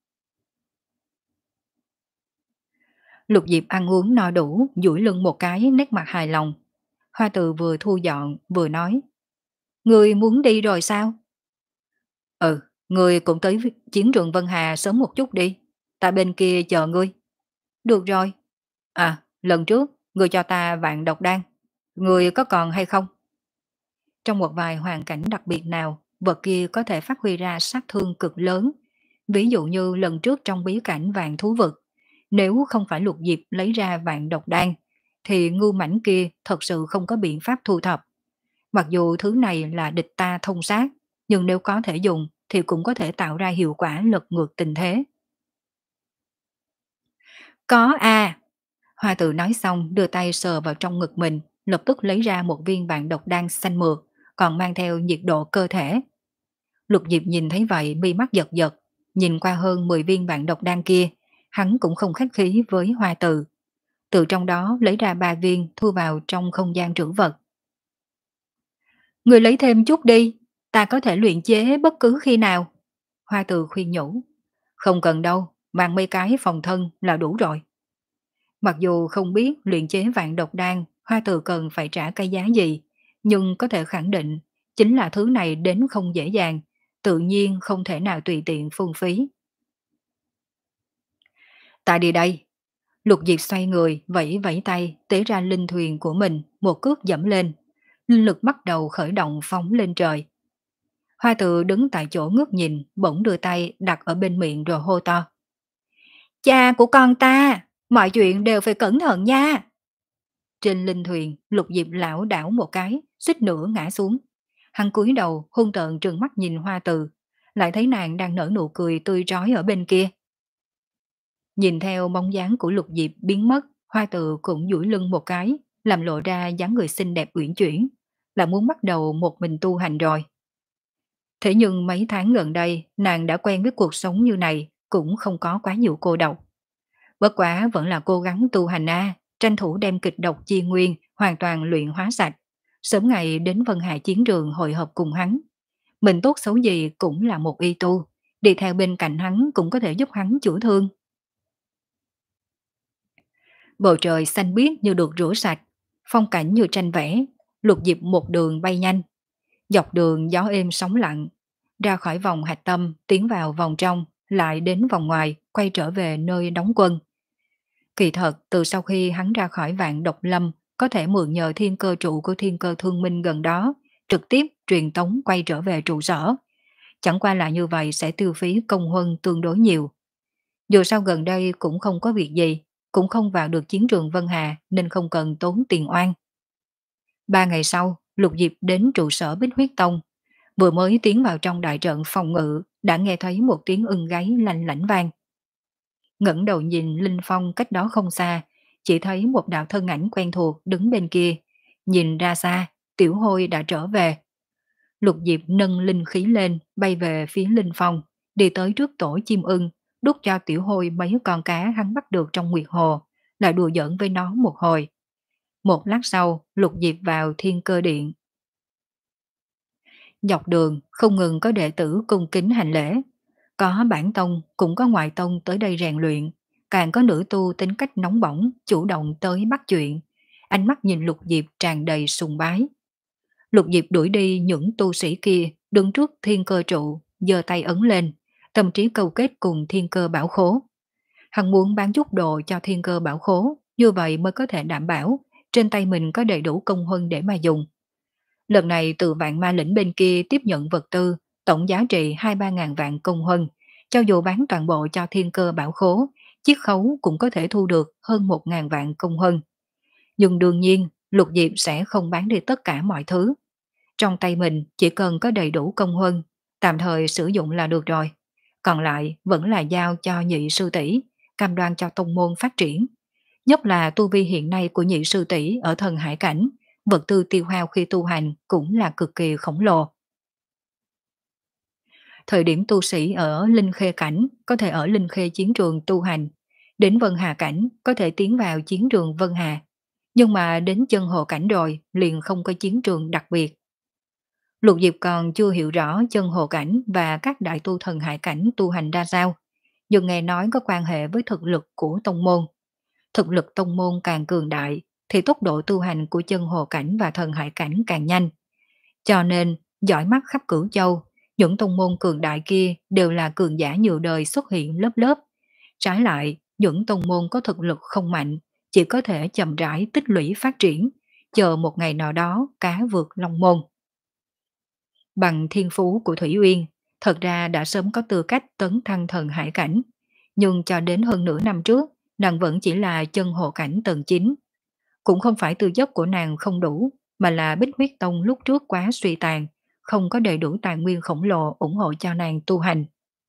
Lục Diệp ăn uống no đủ, duỗi lưng một cái, nét mặt hài lòng. Hoa Từ vừa thu dọn vừa nói: "Ngươi muốn đi rồi sao?" "Ừ, ngươi cũng tới chiến trường Vân Hà sớm một chút đi, ta bên kia chờ ngươi." "Được rồi." "À, lần trước ngươi cho ta vạn độc đan, ngươi có còn hay không?" Trong một vài hoàn cảnh đặc biệt nào, vật kia có thể phát huy ra sát thương cực lớn. Ví dụ như lần trước trong bí cảnh vạn thú vực, nếu không phải Lục Diệp lấy ra vạn độc đan, thì ngưu mảnh kia thật sự không có biện pháp thu thập. Mặc dù thứ này là địch ta thông sát, nhưng nếu có thể dùng thì cũng có thể tạo ra hiệu quả lật ngược tình thế. Có à! Hoa Tử nói xong đưa tay sờ vào trong ngực mình, lập tức lấy ra một viên vạn độc đan xanh mượt, còn mang theo nhiệt độ cơ thể. Lục Diệp nhìn thấy vậy mi mắt giật giật, nhìn qua hơn mười viên vạn độc đan kia, hắn cũng không khách khí với Hoa Tử. Từ trong đó lấy ra ba viên thu vào trong không gian trữ vật. Người lấy thêm chút đi, ta có thể luyện chế bất cứ khi nào. Hoa Tử khuyên nhủ. Không cần đâu, mang mấy cái phòng thân là đủ rồi. Mặc dù không biết luyện chế vạn độc đan, Hoa Tử cần phải trả cái giá gì, nhưng có thể khẳng định chính là thứ này đến không dễ dàng, tự nhiên không thể nào tùy tiện phung phí. Tại đi đây, Lục Diệp xoay người, vẫy vẫy tay, tế ra linh thuyền của mình, một cước dẫm lên. Linh lực bắt đầu khởi động phóng lên trời. Hoa Tử đứng tại chỗ ngước nhìn, bỗng đưa tay đặt ở bên miệng rồi hô to. Cha của con ta, mọi chuyện đều phải cẩn thận nha. Trên linh thuyền, Lục Diệp lão đảo một cái, suýt nữa ngã xuống. Hắn cúi đầu, hung tợn trừng mắt nhìn Hoa Từ, lại thấy nàng đang nở nụ cười tươi rói ở bên kia. Nhìn theo bóng dáng của Lục Diệp biến mất, Hoa Từ cũng duỗi lưng một cái, làm lộ ra dáng người xinh đẹp uyển chuyển, là muốn bắt đầu một mình tu hành rồi. Thế nhưng mấy tháng gần đây, nàng đã quen với cuộc sống như này, cũng không có quá nhiều cô độc. Bất quá vẫn là cố gắng tu hành A, tranh thủ đem kịch độc chi nguyên hoàn toàn luyện hóa sạch, sớm ngày đến Vân Hà chiến trường hội hợp cùng hắn. Mình tốt xấu gì cũng là một y tu, đi theo bên cạnh hắn cũng có thể giúp hắn chữa thương. Bầu trời xanh biếc như được rửa sạch, phong cảnh như tranh vẽ, Lục Diệp một đường bay nhanh, dọc đường gió êm sóng lặng, ra khỏi vòng hạch tâm, tiến vào vòng trong, lại đến vòng ngoài, quay trở về nơi đóng quân. Kỳ thật, từ sau khi hắn ra khỏi vạn độc lâm, có thể mượn nhờ thiên cơ trụ của thiên cơ thương minh gần đó, trực tiếp truyền tống quay trở về trụ sở. Chẳng qua là như vậy sẽ tiêu phí công huân tương đối nhiều. Dù sao gần đây cũng không có việc gì, cũng không vào được chiến trường Vân Hà nên không cần tốn tiền oan. Ba ngày sau, Lục Diệp đến trụ sở Bích Huyết Tông. Vừa mới tiến vào trong đại trận phòng ngự, đã nghe thấy một tiếng ưng gáy lanh lảnh vang. Ngẩng đầu nhìn Linh Phong cách đó không xa, chỉ thấy một đạo thân ảnh quen thuộc đứng bên kia. Nhìn ra xa, Tiểu Hôi đã trở về. Lục Diệp nâng linh khí lên, bay về phía Linh Phong, đi tới trước tổ chim ưng, đút cho Tiểu Hôi mấy con cá hắn bắt được trong nguyệt hồ, lại đùa giỡn với nó một hồi. Một lát sau, Lục Diệp vào thiên cơ điện. Dọc đường, không ngừng có đệ tử cung kính hành lễ. Có bản tông, cũng có ngoại tông tới đây rèn luyện. Càng có nữ tu tính cách nóng bỏng, chủ động tới bắt chuyện. Ánh mắt nhìn Lục Diệp tràn đầy sùng bái. Lục Diệp đuổi đi những tu sĩ kia, đứng trước thiên cơ trụ, giơ tay ấn lên, tâm trí câu kết cùng thiên cơ bảo khố. Hắn muốn bán chút đồ cho thiên cơ bảo khố, như vậy mới có thể đảm bảo trên tay mình có đầy đủ công huân để mà dùng. Lần này từ vạn ma lĩnh bên kia tiếp nhận vật tư, tổng giá trị hai ba ngàn vạn công huân, cho dù bán toàn bộ cho thiên cơ bảo khố, chiết khấu cũng có thể thu được hơn một ngàn vạn công huân. Nhưng đương nhiên, Lục Diệp sẽ không bán đi tất cả mọi thứ. Trong tay mình chỉ cần có đầy đủ công huân, tạm thời sử dụng là được rồi. Còn lại vẫn là giao cho nhị sư tỷ, cam đoan cho tông môn phát triển. Nhất là tu vi hiện nay của nhị sư tỷ ở thần hải cảnh, vật tư tiêu hao khi tu hành cũng là cực kỳ khổng lồ. Thời điểm tu sĩ ở Linh Khê cảnh có thể ở Linh Khê chiến trường tu hành, đến Vân Hà cảnh có thể tiến vào chiến trường Vân Hà. Nhưng mà đến chân hồ cảnh rồi liền không có chiến trường đặc biệt. Lục Diệp còn chưa hiểu rõ chân hồ cảnh và các đại tu thần hải cảnh tu hành ra sao, nhưng nghe nói có quan hệ với thực lực của tông môn. Thực lực tông môn càng cường đại thì tốc độ tu hành của chân hồ cảnh và thần hải cảnh càng nhanh. Cho nên, dõi mắt khắp cửu châu, những tông môn cường đại kia đều là cường giả nhiều đời xuất hiện lớp lớp. Trái lại, những tông môn có thực lực không mạnh, chỉ có thể chậm rãi tích lũy phát triển, chờ một ngày nào đó cá vượt long môn. Bằng thiên phú của Thủy Uyên, thật ra đã sớm có tư cách tấn thăng thần hải cảnh, nhưng cho đến hơn nửa năm trước, nàng vẫn chỉ là chân hồ cảnh tầng chín. Cũng không phải tư chất của nàng không đủ, mà là Bích Huyết Tông lúc trước quá suy tàn, không có đầy đủ tài nguyên khổng lồ ủng hộ cho nàng tu hành.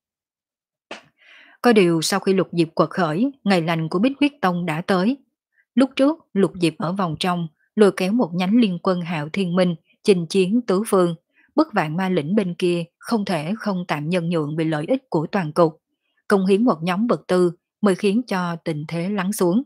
Có điều sau khi Lục Diệp quật khởi, ngày lành của Bích Huyết Tông đã tới. Lúc trước, Lục Diệp ở vòng trong, lôi kéo một nhánh liên quân Hạo Thiên Minh, chinh chiến tứ phương, bức vạn ma lĩnh bên kia không thể không tạm nhân nhượng vì lợi ích của toàn cục. Công hiến một nhóm vật tư mới khiến cho tình thế lắng xuống.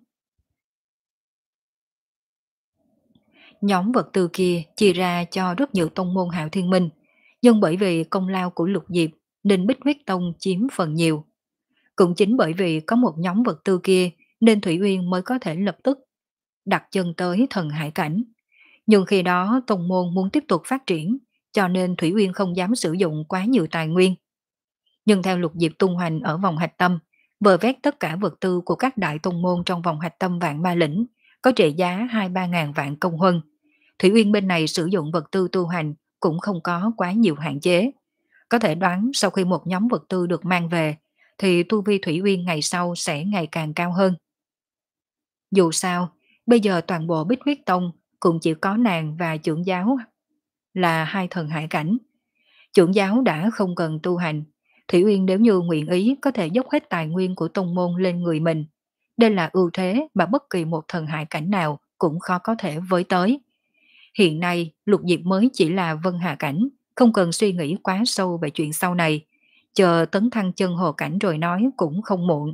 Nhóm vật tư kia chia ra cho rất nhiều tông môn Hạo Thiên Minh, nhưng bởi vì công lao của Lục Diệp nên Bích Huyết Tông chiếm phần nhiều. Cũng chính bởi vì có một nhóm vật tư kia nên Thủy Uyên mới có thể lập tức đặt chân tới thần hải cảnh. Nhưng khi đó tông môn muốn tiếp tục phát triển, cho nên Thủy Uyên không dám sử dụng quá nhiều tài nguyên. Nhưng theo Lục Diệp tung hoành ở vòng hạch tâm, vơ vét tất cả vật tư của các đại tông môn trong vòng hạch tâm vạn ma lĩnh, có trị giá hai ba ngàn vạn công huân. Thủy Uyên bên này sử dụng vật tư tu hành cũng không có quá nhiều hạn chế. Có thể đoán sau khi một nhóm vật tư được mang về, thì tu vi Thủy Uyên ngày sau sẽ ngày càng cao hơn. Dù sao, bây giờ toàn bộ Bích Huyết Tông cũng chỉ có nàng và trưởng giáo là hai thần hải cảnh. Trưởng giáo đã không cần tu hành, Thủy Uyên nếu như nguyện ý có thể dốc hết tài nguyên của tông môn lên người mình. Đây là ưu thế mà bất kỳ một thần hải cảnh nào cũng khó có thể với tới. Hiện nay, Lục Diệp mới chỉ là Vân Hà cảnh, không cần suy nghĩ quá sâu về chuyện sau này. Chờ tấn thăng chân hồ cảnh rồi nói cũng không muộn.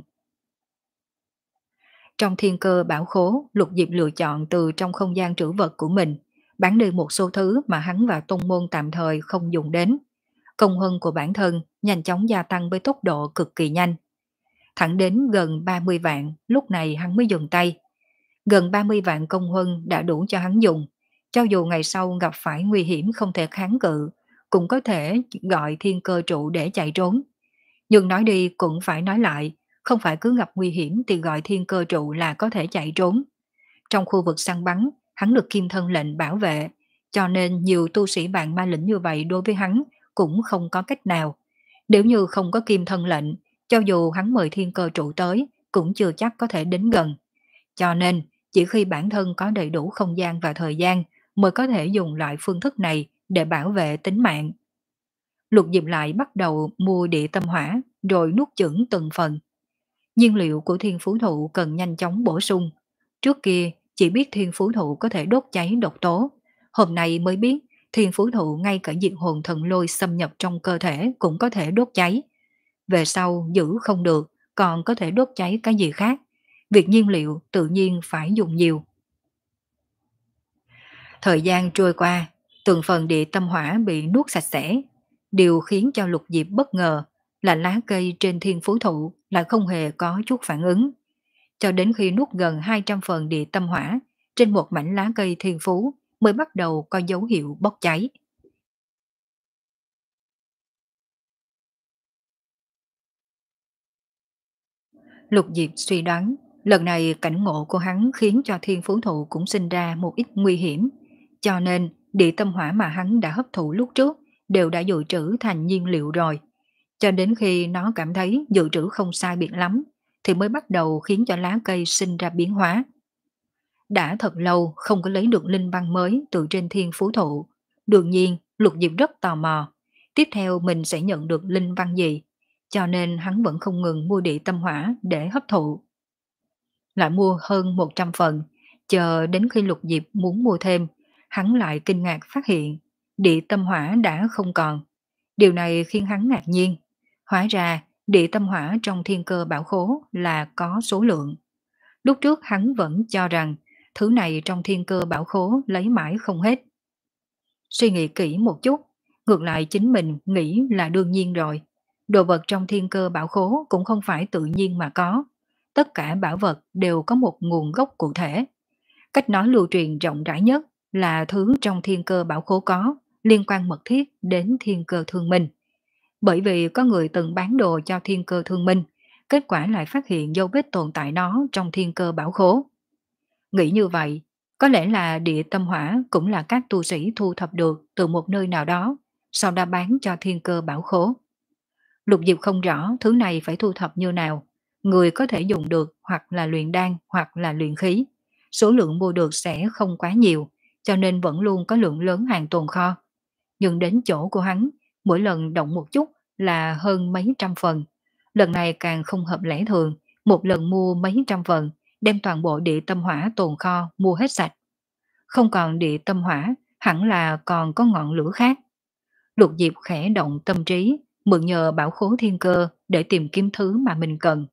Trong thiên cơ bảo khố, Lục Diệp lựa chọn từ trong không gian trữ vật của mình, bán đi một số thứ mà hắn và tông môn tạm thời không dùng đến. Công huân của bản thân nhanh chóng gia tăng với tốc độ cực kỳ nhanh. Thẳng đến gần ba mươi vạn, lúc này hắn mới dừng tay. Gần ba mươi vạn công huân đã đủ cho hắn dùng, cho dù ngày sau gặp phải nguy hiểm không thể kháng cự, cũng có thể gọi thiên cơ trụ để chạy trốn. Nhưng nói đi cũng phải nói lại, không phải cứ gặp nguy hiểm thì gọi thiên cơ trụ là có thể chạy trốn. Trong khu vực săn bắn, hắn được kim thân lệnh bảo vệ, cho nên nhiều tu sĩ bạn ma lĩnh như vậy đối với hắn cũng không có cách nào. Nếu như không có kim thân lệnh, cho dù hắn mời thiên cơ trụ tới, cũng chưa chắc có thể đến gần. Cho nên, chỉ khi bản thân có đầy đủ không gian và thời gian mới có thể dùng loại phương thức này để bảo vệ tính mạng. Lục Diệp lại bắt đầu mua địa tâm hỏa, rồi nuốt chửng từng phần. Nhiên liệu của thiên phú thụ cần nhanh chóng bổ sung. Trước kia chỉ biết thiên phú thụ có thể đốt cháy độc tố. Hôm nay mới biết thiên phú thụ ngay cả diệt hồn thần lôi xâm nhập trong cơ thể cũng có thể đốt cháy. Về sau giữ không được, còn có thể đốt cháy cái gì khác. Việc nhiên liệu tự nhiên phải dùng nhiều. Thời gian trôi qua, từng phần địa tâm hỏa bị nuốt sạch sẽ. Điều khiến cho Lục Diệp bất ngờ là lá cây trên thiên phú thụ lại không hề có chút phản ứng. Cho đến khi nuốt gần hai trăm phần địa tâm hỏa trên một mảnh lá cây thiên phú mới bắt đầu có dấu hiệu bốc cháy. Lục Diệp suy đoán, lần này cảnh ngộ của hắn khiến cho thiên phú thụ cũng sinh ra một ít nguy hiểm, cho nên địa tâm hỏa mà hắn đã hấp thụ lúc trước đều đã dự trữ thành nhiên liệu rồi. Cho đến khi nó cảm thấy dự trữ không sai biệt lắm, thì mới bắt đầu khiến cho lá cây sinh ra biến hóa. Đã thật lâu không có lấy được linh văn mới từ trên thiên phú thụ. Đương nhiên, Lục Diệp rất tò mò. Tiếp theo mình sẽ nhận được linh văn gì? Cho nên hắn vẫn không ngừng mua địa tâm hỏa để hấp thụ. Lại mua hơn một trăm phần. Chờ đến khi Lục Diệp muốn mua thêm, hắn lại kinh ngạc phát hiện địa tâm hỏa đã không còn. Điều này khiến hắn ngạc nhiên. Hóa ra, địa tâm hỏa trong thiên cơ bảo khố là có số lượng. Lúc trước hắn vẫn cho rằng thứ này trong thiên cơ bảo khố lấy mãi không hết. Suy nghĩ kỹ một chút, ngược lại chính mình nghĩ là đương nhiên rồi. Đồ vật trong thiên cơ bảo khố cũng không phải tự nhiên mà có. Tất cả bảo vật đều có một nguồn gốc cụ thể. Cách nói lưu truyền rộng rãi nhất là thứ trong thiên cơ bảo khố có liên quan mật thiết đến thiên cơ thương minh. Bởi vì có người từng bán đồ cho thiên cơ thương minh, kết quả lại phát hiện dấu vết tồn tại nó trong thiên cơ bảo khố. Nghĩ như vậy, có lẽ là địa tâm hỏa cũng là các tu sĩ thu thập được từ một nơi nào đó, sau đó bán cho thiên cơ bảo khố. Lục Diệp không rõ thứ này phải thu thập như nào, người có thể dùng được hoặc là luyện đan hoặc là luyện khí. Số lượng mua được sẽ không quá nhiều, cho nên vẫn luôn có lượng lớn hàng tồn kho. Nhưng đến chỗ của hắn, mỗi lần động một chút là hơn mấy trăm phần. Lần này càng không hợp lẽ thường, một lần mua mấy trăm phần, đem toàn bộ địa tâm hỏa tồn kho mua hết sạch. Không còn địa tâm hỏa, hẳn là còn có ngọn lửa khác. Lục Diệp khẽ động tâm trí, mượn nhờ bảo khố thiên cơ để tìm kiếm thứ mà mình cần.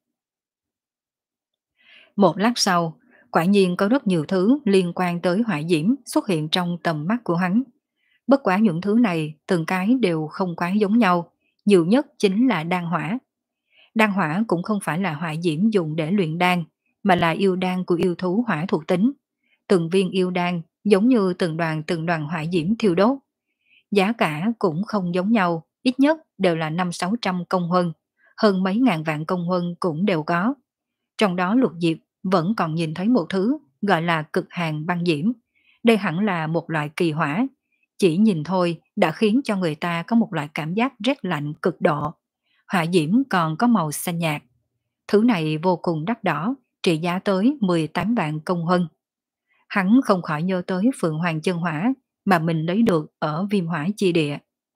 Một lát sau, quả nhiên có rất nhiều thứ liên quan tới hỏa diễm xuất hiện trong tầm mắt của hắn. Bất quá những thứ này từng cái đều không quá giống nhau, nhiều nhất chính là đan hỏa. Đan hỏa cũng không phải là hỏa diễm dùng để luyện đan, mà là yêu đan của yêu thú hỏa thuộc tính. Từng viên yêu đan giống như từng đoàn từng đoàn hỏa diễm thiêu đốt. Giá cả cũng không giống nhau, ít nhất đều là năm sáu trăm công huân, hơn mấy ngàn vạn công huân cũng đều có. Trong đó Lục Diệp vẫn còn nhìn thấy một thứ gọi là cực hàn băng diễm. Đây hẳn là một loại kỳ hỏa. Chỉ nhìn thôi đã khiến cho người ta có một loại cảm giác rét lạnh cực độ. Hỏa diễm còn có màu xanh nhạt. Thứ này vô cùng đắt đỏ, trị giá tới mười tám vạn công huân. Hắn không khỏi nhớ tới Phượng Hoàng chân hỏa mà mình lấy được ở Viêm Hỏa chi địa.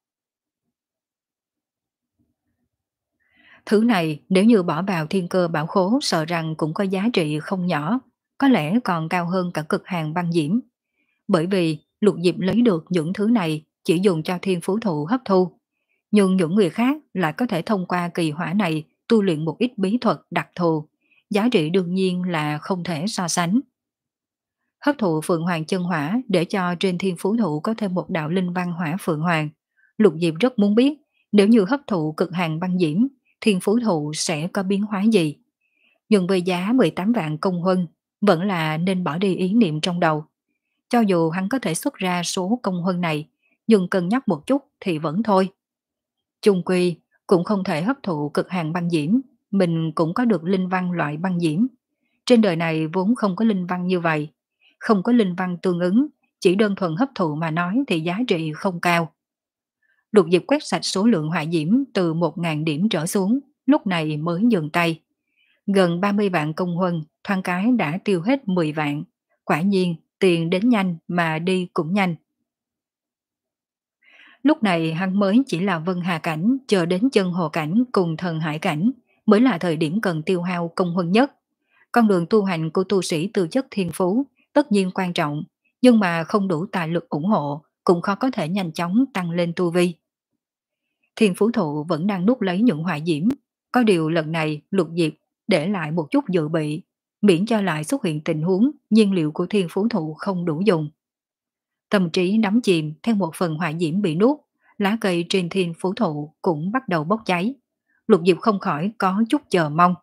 Thứ này nếu như bỏ vào thiên cơ bảo khố sợ rằng cũng có giá trị không nhỏ, có lẽ còn cao hơn cả cực hàng băng diễm. Bởi vì Lục Diệp lấy được những thứ này chỉ dùng cho thiên phú thụ hấp thu. Nhưng những người khác lại có thể thông qua kỳ hỏa này tu luyện một ít bí thuật đặc thù. Giá trị đương nhiên là không thể so sánh. Hấp thụ Phượng Hoàng chân hỏa để cho trên thiên phú thụ có thêm một đạo linh văn hỏa Phượng Hoàng. Lục Diệp rất muốn biết nếu như hấp thụ cực hàng băng diễm, thiên phú thụ sẽ có biến hóa gì. Nhưng với giá mười tám vạn công huân, vẫn là nên bỏ đi ý niệm trong đầu. Cho dù hắn có thể xuất ra số công huân này, nhưng cân nhắc một chút thì vẫn thôi. Chung quy, cũng không thể hấp thụ cực hạn băng diễm, mình cũng có được linh văn loại băng diễm. Trên đời này vốn không có linh văn như vậy, không có linh văn tương ứng, chỉ đơn thuần hấp thụ mà nói thì giá trị không cao. Lục Diệp quét sạch số lượng hỏa diễm từ một nghìn điểm trở xuống, lúc này mới dừng tay. Gần ba mươi vạn công huân, thoáng cái đã tiêu hết mười vạn. Quả nhiên, tiền đến nhanh mà đi cũng nhanh. Lúc này hắn mới chỉ là vân hà cảnh, chờ đến chân hồ cảnh cùng thần hải cảnh, mới là thời điểm cần tiêu hao công huân nhất. Con đường tu hành của tu sĩ tư chất thiên phú tất nhiên quan trọng, nhưng mà không đủ tài lực ủng hộ, cũng khó có thể nhanh chóng tăng lên tu vi. Thiên phú thụ vẫn đang nuốt lấy những hỏa diễm, có điều lần này Lục Diệp để lại một chút dự bị, miễn cho lại xuất hiện tình huống nhiên liệu của thiên phú thụ không đủ dùng. Tâm trí đắm chìm theo một phần hỏa diễm bị nuốt, lá cây trên thiên phú thụ cũng bắt đầu bốc cháy. Lục Diệp không khỏi có chút chờ mong.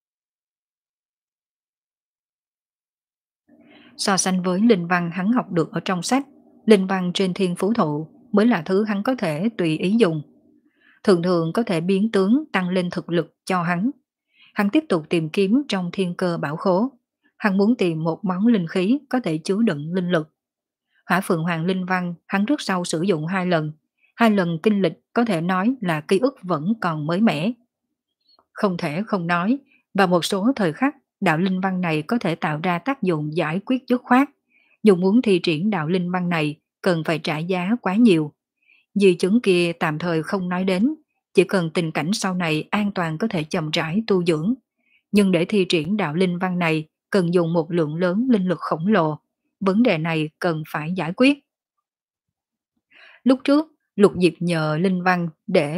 So sánh với linh văn hắn học được ở trong sách, linh văn trên thiên phú thụ mới là thứ hắn có thể tùy ý dùng. Thường thường có thể biến tướng tăng lên thực lực cho hắn. Hắn tiếp tục tìm kiếm trong thiên cơ bảo khố. Hắn muốn tìm một món linh khí có thể chứa đựng linh lực. Hỏa Phượng Hoàng Linh Văn hắn trước sau sử dụng hai lần. Hai lần kinh lịch có thể nói là ký ức vẫn còn mới mẻ. Không thể không nói, vào một số thời khắc, đạo linh văn này có thể tạo ra tác dụng giải quyết dứt khoát. Dù muốn thi triển đạo linh văn này, cần phải trả giá quá nhiều. Di chứng kia tạm thời không nói đến, chỉ cần tình cảnh sau này an toàn có thể chậm rãi tu dưỡng. Nhưng để thi triển đạo linh văn này, cần dùng một lượng lớn linh lực khổng lồ. Vấn đề này cần phải giải quyết. Lúc trước, Lục Diệp nhờ linh văn để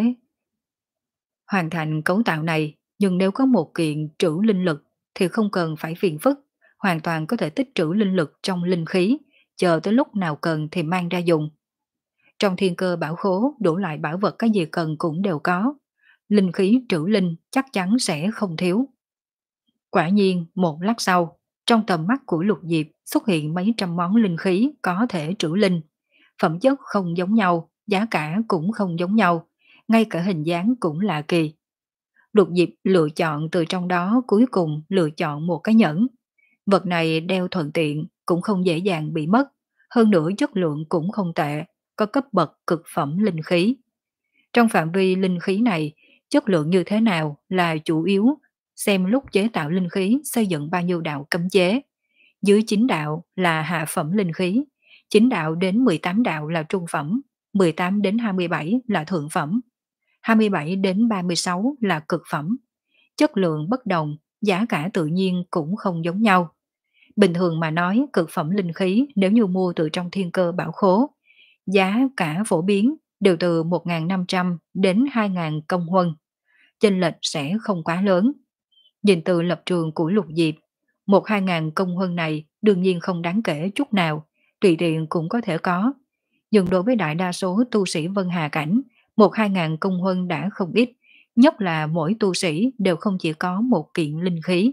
hoàn thành cấu tạo này, nhưng nếu có một kiện trữ linh lực thì không cần phải phiền phức, hoàn toàn có thể tích trữ linh lực trong linh khí, chờ tới lúc nào cần thì mang ra dùng. Trong thiên cơ bảo khố, đủ loại bảo vật cái gì cần cũng đều có. Linh khí trữ linh chắc chắn sẽ không thiếu. Quả nhiên, một lát sau, trong tầm mắt của Lục Diệp xuất hiện mấy trăm món linh khí có thể trữ linh. Phẩm chất không giống nhau, giá cả cũng không giống nhau, ngay cả hình dáng cũng lạ kỳ. Lục Diệp lựa chọn từ trong đó, cuối cùng lựa chọn một cái nhẫn. Vật này đeo thuận tiện, cũng không dễ dàng bị mất, hơn nữa chất lượng cũng không tệ, có cấp bậc cực phẩm linh khí. Trong phạm vi linh khí này, chất lượng như thế nào là chủ yếu, xem lúc chế tạo linh khí xây dựng bao nhiêu đạo cấm chế. Dưới chín đạo là hạ phẩm linh khí, chín đạo đến mười tám đạo là trung phẩm, mười tám đến hai mươi bảy là thượng phẩm, hai mươi bảy đến ba mươi sáu là cực phẩm. Chất lượng bất đồng, giá cả tự nhiên cũng không giống nhau. Bình thường mà nói, cực phẩm linh khí nếu như mua từ trong thiên cơ bảo khố, giá cả phổ biến đều từ một nghìn năm trăm đến hai nghìn công huân. Chênh lệch sẽ không quá lớn. Nhìn từ lập trường của Lục Diệp, một hai ngàn công huân này đương nhiên không đáng kể chút nào, tùy tiện cũng có thể có. Nhưng đối với đại đa số tu sĩ Vân Hà Cảnh, một hai ngàn công huân đã không ít, nhất là mỗi tu sĩ đều không chỉ có một kiện linh khí.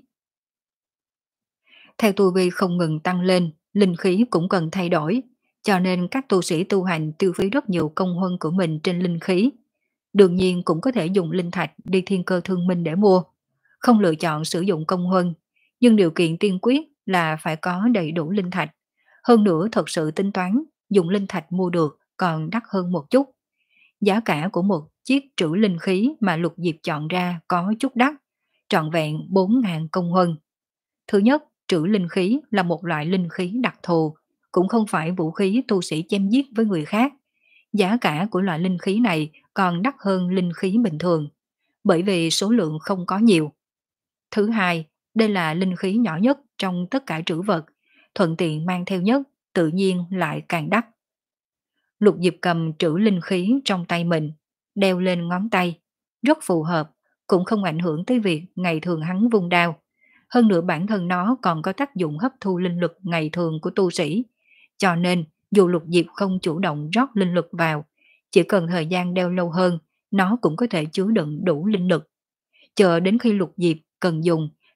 Theo tu vi không ngừng tăng lên, linh khí cũng cần thay đổi, cho nên các tu sĩ tu hành tiêu phí rất nhiều công huân của mình trên linh khí. Đương nhiên cũng có thể dùng linh thạch đi thiên cơ thương minh để mua, không lựa chọn sử dụng công huân, nhưng điều kiện tiên quyết là phải có đầy đủ linh thạch. Hơn nữa thật sự tính toán, dùng linh thạch mua được còn đắt hơn một chút. Giá cả của một chiếc trữ linh khí mà Lục Diệp chọn ra có chút đắt, trọn vẹn bốn nghìn công huân. Thứ nhất, trữ linh khí là một loại linh khí đặc thù, cũng không phải vũ khí tu sĩ chém giết với người khác. Giá cả của loại linh khí này còn đắt hơn linh khí bình thường, bởi vì số lượng không có nhiều. Thứ hai, đây là linh khí nhỏ nhất trong tất cả trữ vật, thuận tiện mang theo nhất, tự nhiên lại càng đắt. Lục Diệp cầm trữ linh khí trong tay mình, đeo lên ngón tay, rất phù hợp, cũng không ảnh hưởng tới việc ngày thường hắn vung đao. Hơn nữa bản thân nó còn có tác dụng hấp thu linh lực ngày thường của tu sĩ, cho nên dù Lục Diệp không chủ động rót linh lực vào, chỉ cần thời gian đeo lâu hơn, nó cũng có thể chứa đựng đủ linh lực. Chờ đến khi Lục Diệp cần dùng,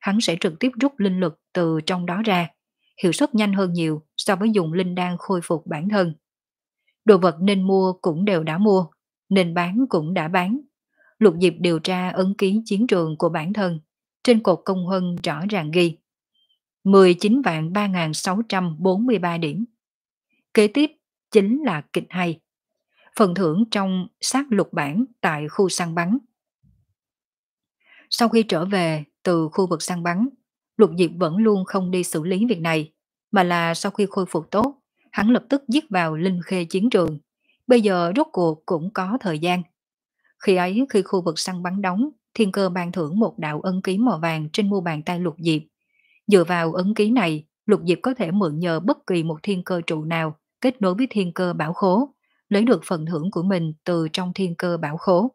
hắn sẽ trực tiếp rút linh lực từ trong đó ra, hiệu suất nhanh hơn nhiều so với dùng linh đan khôi phục bản thân. Đồ vật nên mua cũng đều đã mua, nên bán cũng đã bán. Lục Diệp điều tra ấn ký chiến trường của bản thân, trên cột công huân rõ ràng ghi mười chín vạn ba nghìn sáu trăm bốn mươi ba điểm. Kế tiếp chính là kịch hay. Phần thưởng trong sát lục bản tại khu săn bắn. Sau khi trở về từ khu vực săn bắn, Lục Diệp vẫn luôn không đi xử lý việc này, mà là sau khi khôi phục tốt, hắn lập tức giết vào linh khê chiến trường. Bây giờ rốt cuộc cũng có thời gian. Khi ấy, khi khu vực săn bắn đóng, thiên cơ ban thưởng một đạo ấn ký màu vàng trên mu bàn tay Lục Diệp. Dựa vào ấn ký này, Lục Diệp có thể mượn nhờ bất kỳ một thiên cơ trụ nào kết nối với thiên cơ bảo khố, lấy được phần thưởng của mình từ trong thiên cơ bảo khố.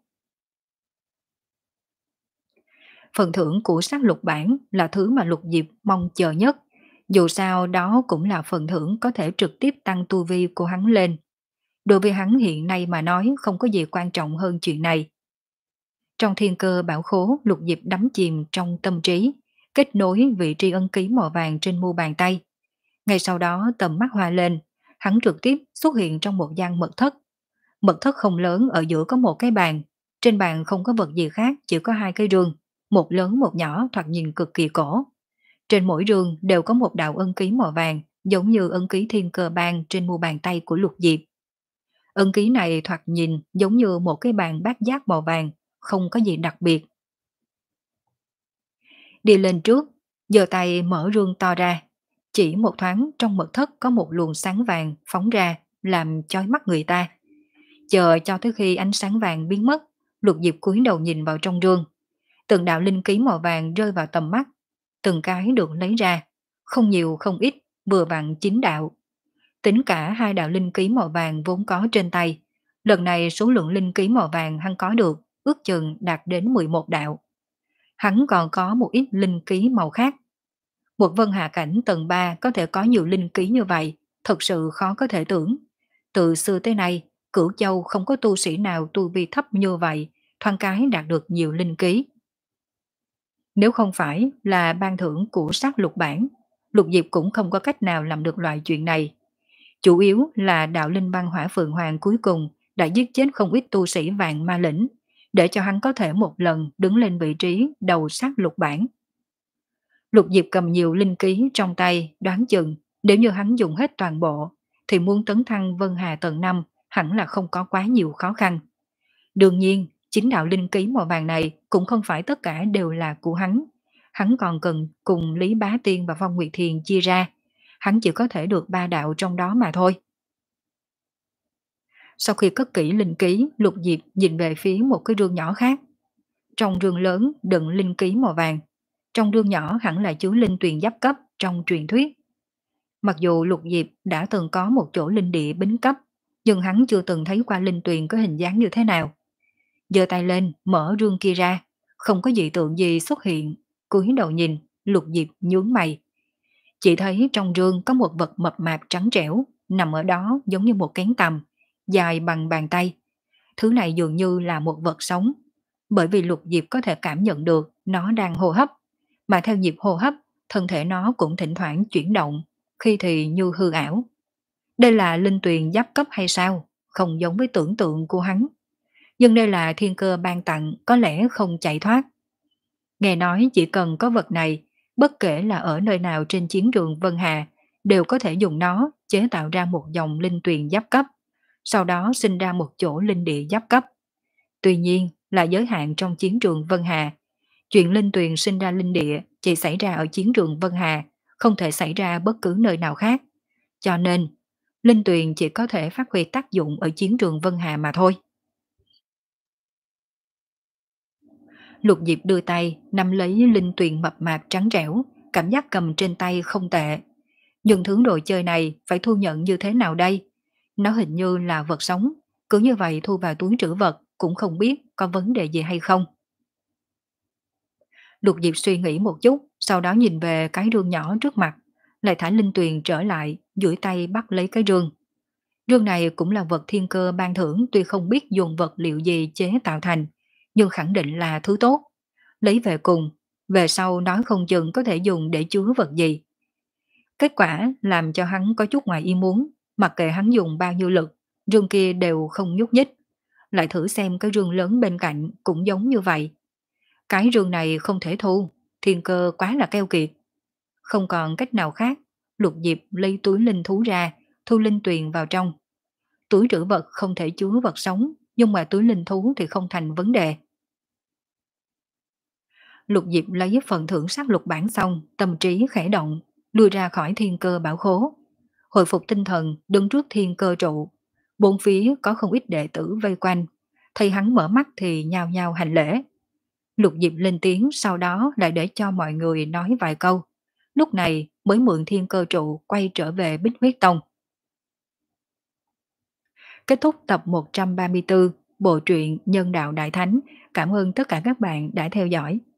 Phần thưởng của sát lục bản là thứ mà Lục Diệp mong chờ nhất, dù sao đó cũng là phần thưởng có thể trực tiếp tăng tu vi của hắn lên. Đối với hắn hiện nay mà nói không có gì quan trọng hơn chuyện này. Trong thiên cơ bảo khố, Lục Diệp đắm chìm trong tâm trí, kết nối vị trí ấn ký màu vàng trên mu bàn tay. Ngay sau đó tầm mắt hoa lên, hắn trực tiếp xuất hiện trong một gian mật thất. Mật thất không lớn, ở giữa có một cái bàn, trên bàn không có vật gì khác, chỉ có hai cái rương, một lớn một nhỏ thoạt nhìn cực kỳ cổ. Trên mỗi rương đều có một đạo ấn ký màu vàng, giống như ấn ký thiên cơ ban trên mu bàn tay của Lục Diệp. Ấn ký này thoạt nhìn giống như một cái bàn bát giác màu vàng, không có gì đặc biệt. Đi lên trước, giơ tay mở rương to ra, chỉ một thoáng trong mật thất có một luồng sáng vàng phóng ra, làm chói mắt người ta. Chờ cho tới khi ánh sáng vàng biến mất, Lục Diệp cúi đầu nhìn vào trong rương. Từng đạo linh ký màu vàng rơi vào tầm mắt, từng cái được lấy ra, không nhiều không ít, vừa vặn chín đạo. Tính cả hai đạo linh ký màu vàng vốn có trên tay, lần này số lượng linh ký màu vàng hắn có được ước chừng đạt đến mười một đạo. Hắn còn có một ít linh ký màu khác. Một vân hạ cảnh tầng ba có thể có nhiều linh ký như vậy, thật sự khó có thể tưởng. Từ xưa tới nay, Cửu Châu không có tu sĩ nào tu vi thấp như vậy, thoáng cái đạt được nhiều linh ký. Nếu không phải là ban thưởng của sát lục bản, Lục Diệp cũng không có cách nào làm được loại chuyện này. Chủ yếu là đạo linh băng hỏa phượng hoàng cuối cùng đã giết chết không ít tu sĩ vạn ma lĩnh, để cho hắn có thể một lần đứng lên vị trí đầu sát lục bản. Lục Diệp cầm nhiều linh ký trong tay, đoán chừng nếu như hắn dùng hết toàn bộ, thì muốn tấn thăng Vân Hà tầng năm hẳn là không có quá nhiều khó khăn. Đương nhiên, chính đạo linh ký màu vàng này cũng không phải tất cả đều là của hắn. Hắn còn cần cùng Lý Bá Tiên và Phong Nguyệt Thiền chia ra. Hắn chỉ có thể được ba đạo trong đó mà thôi. Sau khi cất kỹ linh ký, Lục Diệp nhìn về phía một cái rương nhỏ khác. Trong rương lớn đựng linh ký màu vàng, trong rương nhỏ hẳn là chứa linh tuyền giáp cấp trong truyền thuyết. Mặc dù Lục Diệp đã từng có một chỗ linh địa bính cấp, nhưng hắn chưa từng thấy qua linh tuyền có hình dáng như thế nào. Giơ tay lên, mở rương kia ra, không có dị tượng gì xuất hiện, cúi đầu nhìn, Lục Diệp nhướng mày. Chỉ thấy trong rương có một vật mập mạp trắng trẻo, nằm ở đó giống như một kén tằm, dài bằng bàn tay. Thứ này dường như là một vật sống, bởi vì Lục Diệp có thể cảm nhận được nó đang hô hấp, mà theo nhịp hô hấp, thân thể nó cũng thỉnh thoảng chuyển động, khi thì như hư ảo. Đây là linh tuyền giáp cấp hay sao? Không giống với tưởng tượng của hắn. Nhưng đây là thiên cơ ban tặng, có lẽ không chạy thoát. Nghe nói chỉ cần có vật này, bất kể là ở nơi nào trên chiến trường Vân Hà, đều có thể dùng nó chế tạo ra một dòng linh tuyền giáp cấp, sau đó sinh ra một chỗ linh địa giáp cấp. Tuy nhiên là giới hạn trong chiến trường Vân Hà. Chuyện linh tuyền sinh ra linh địa chỉ xảy ra ở chiến trường Vân Hà, không thể xảy ra bất cứ nơi nào khác. Cho nên, linh tuyền chỉ có thể phát huy tác dụng ở chiến trường Vân Hà mà thôi. Lục Diệp đưa tay nắm lấy linh tuyền mập mạp trắng trẻo, cảm giác cầm trên tay không tệ. Nhưng thứ đồ chơi này phải thu nhận như thế nào đây? Nó hình như là vật sống, cứ như vậy thu vào túi trữ vật cũng không biết có vấn đề gì hay không. Lục Diệp suy nghĩ một chút, sau đó nhìn về cái rương nhỏ trước mặt, lại thả linh tuyền trở lại, duỗi tay bắt lấy cái rương. Rương này cũng là vật thiên cơ ban thưởng, tuy không biết dùng vật liệu gì chế tạo thành, nhưng khẳng định là thứ tốt. Lấy về cùng, về sau nói không chừng có thể dùng để chứa vật gì. Kết quả làm cho hắn có chút ngoài ý muốn, mặc kệ hắn dùng bao nhiêu lực, rương kia đều không nhúc nhích. Lại thử xem cái rương lớn bên cạnh cũng giống như vậy. Cái rương này không thể thu, thiên cơ quá là keo kiệt. Không còn cách nào khác, Lục Diệp lấy túi linh thú ra, thu linh tuyền vào trong. Túi trữ vật không thể chứa vật sống, nhưng mà túi linh thú thì không thành vấn đề. Lục Diệp lấy phần thưởng sát lục bản xong, tâm trí khẽ động, lui ra khỏi thiên cơ bảo khố. Hồi phục tinh thần, đứng trước thiên cơ trụ. Bốn phía có không ít đệ tử vây quanh. Thấy hắn mở mắt thì nhao nhao hành lễ. Lục Diệp lên tiếng, sau đó lại để cho mọi người nói vài câu. Lúc này mới mượn thiên cơ trụ quay trở về Bích Huyết Tông. Kết thúc tập một trăm ba mươi tư, bộ truyện Nhân đạo Đại Thánh. Cảm ơn tất cả các bạn đã theo dõi.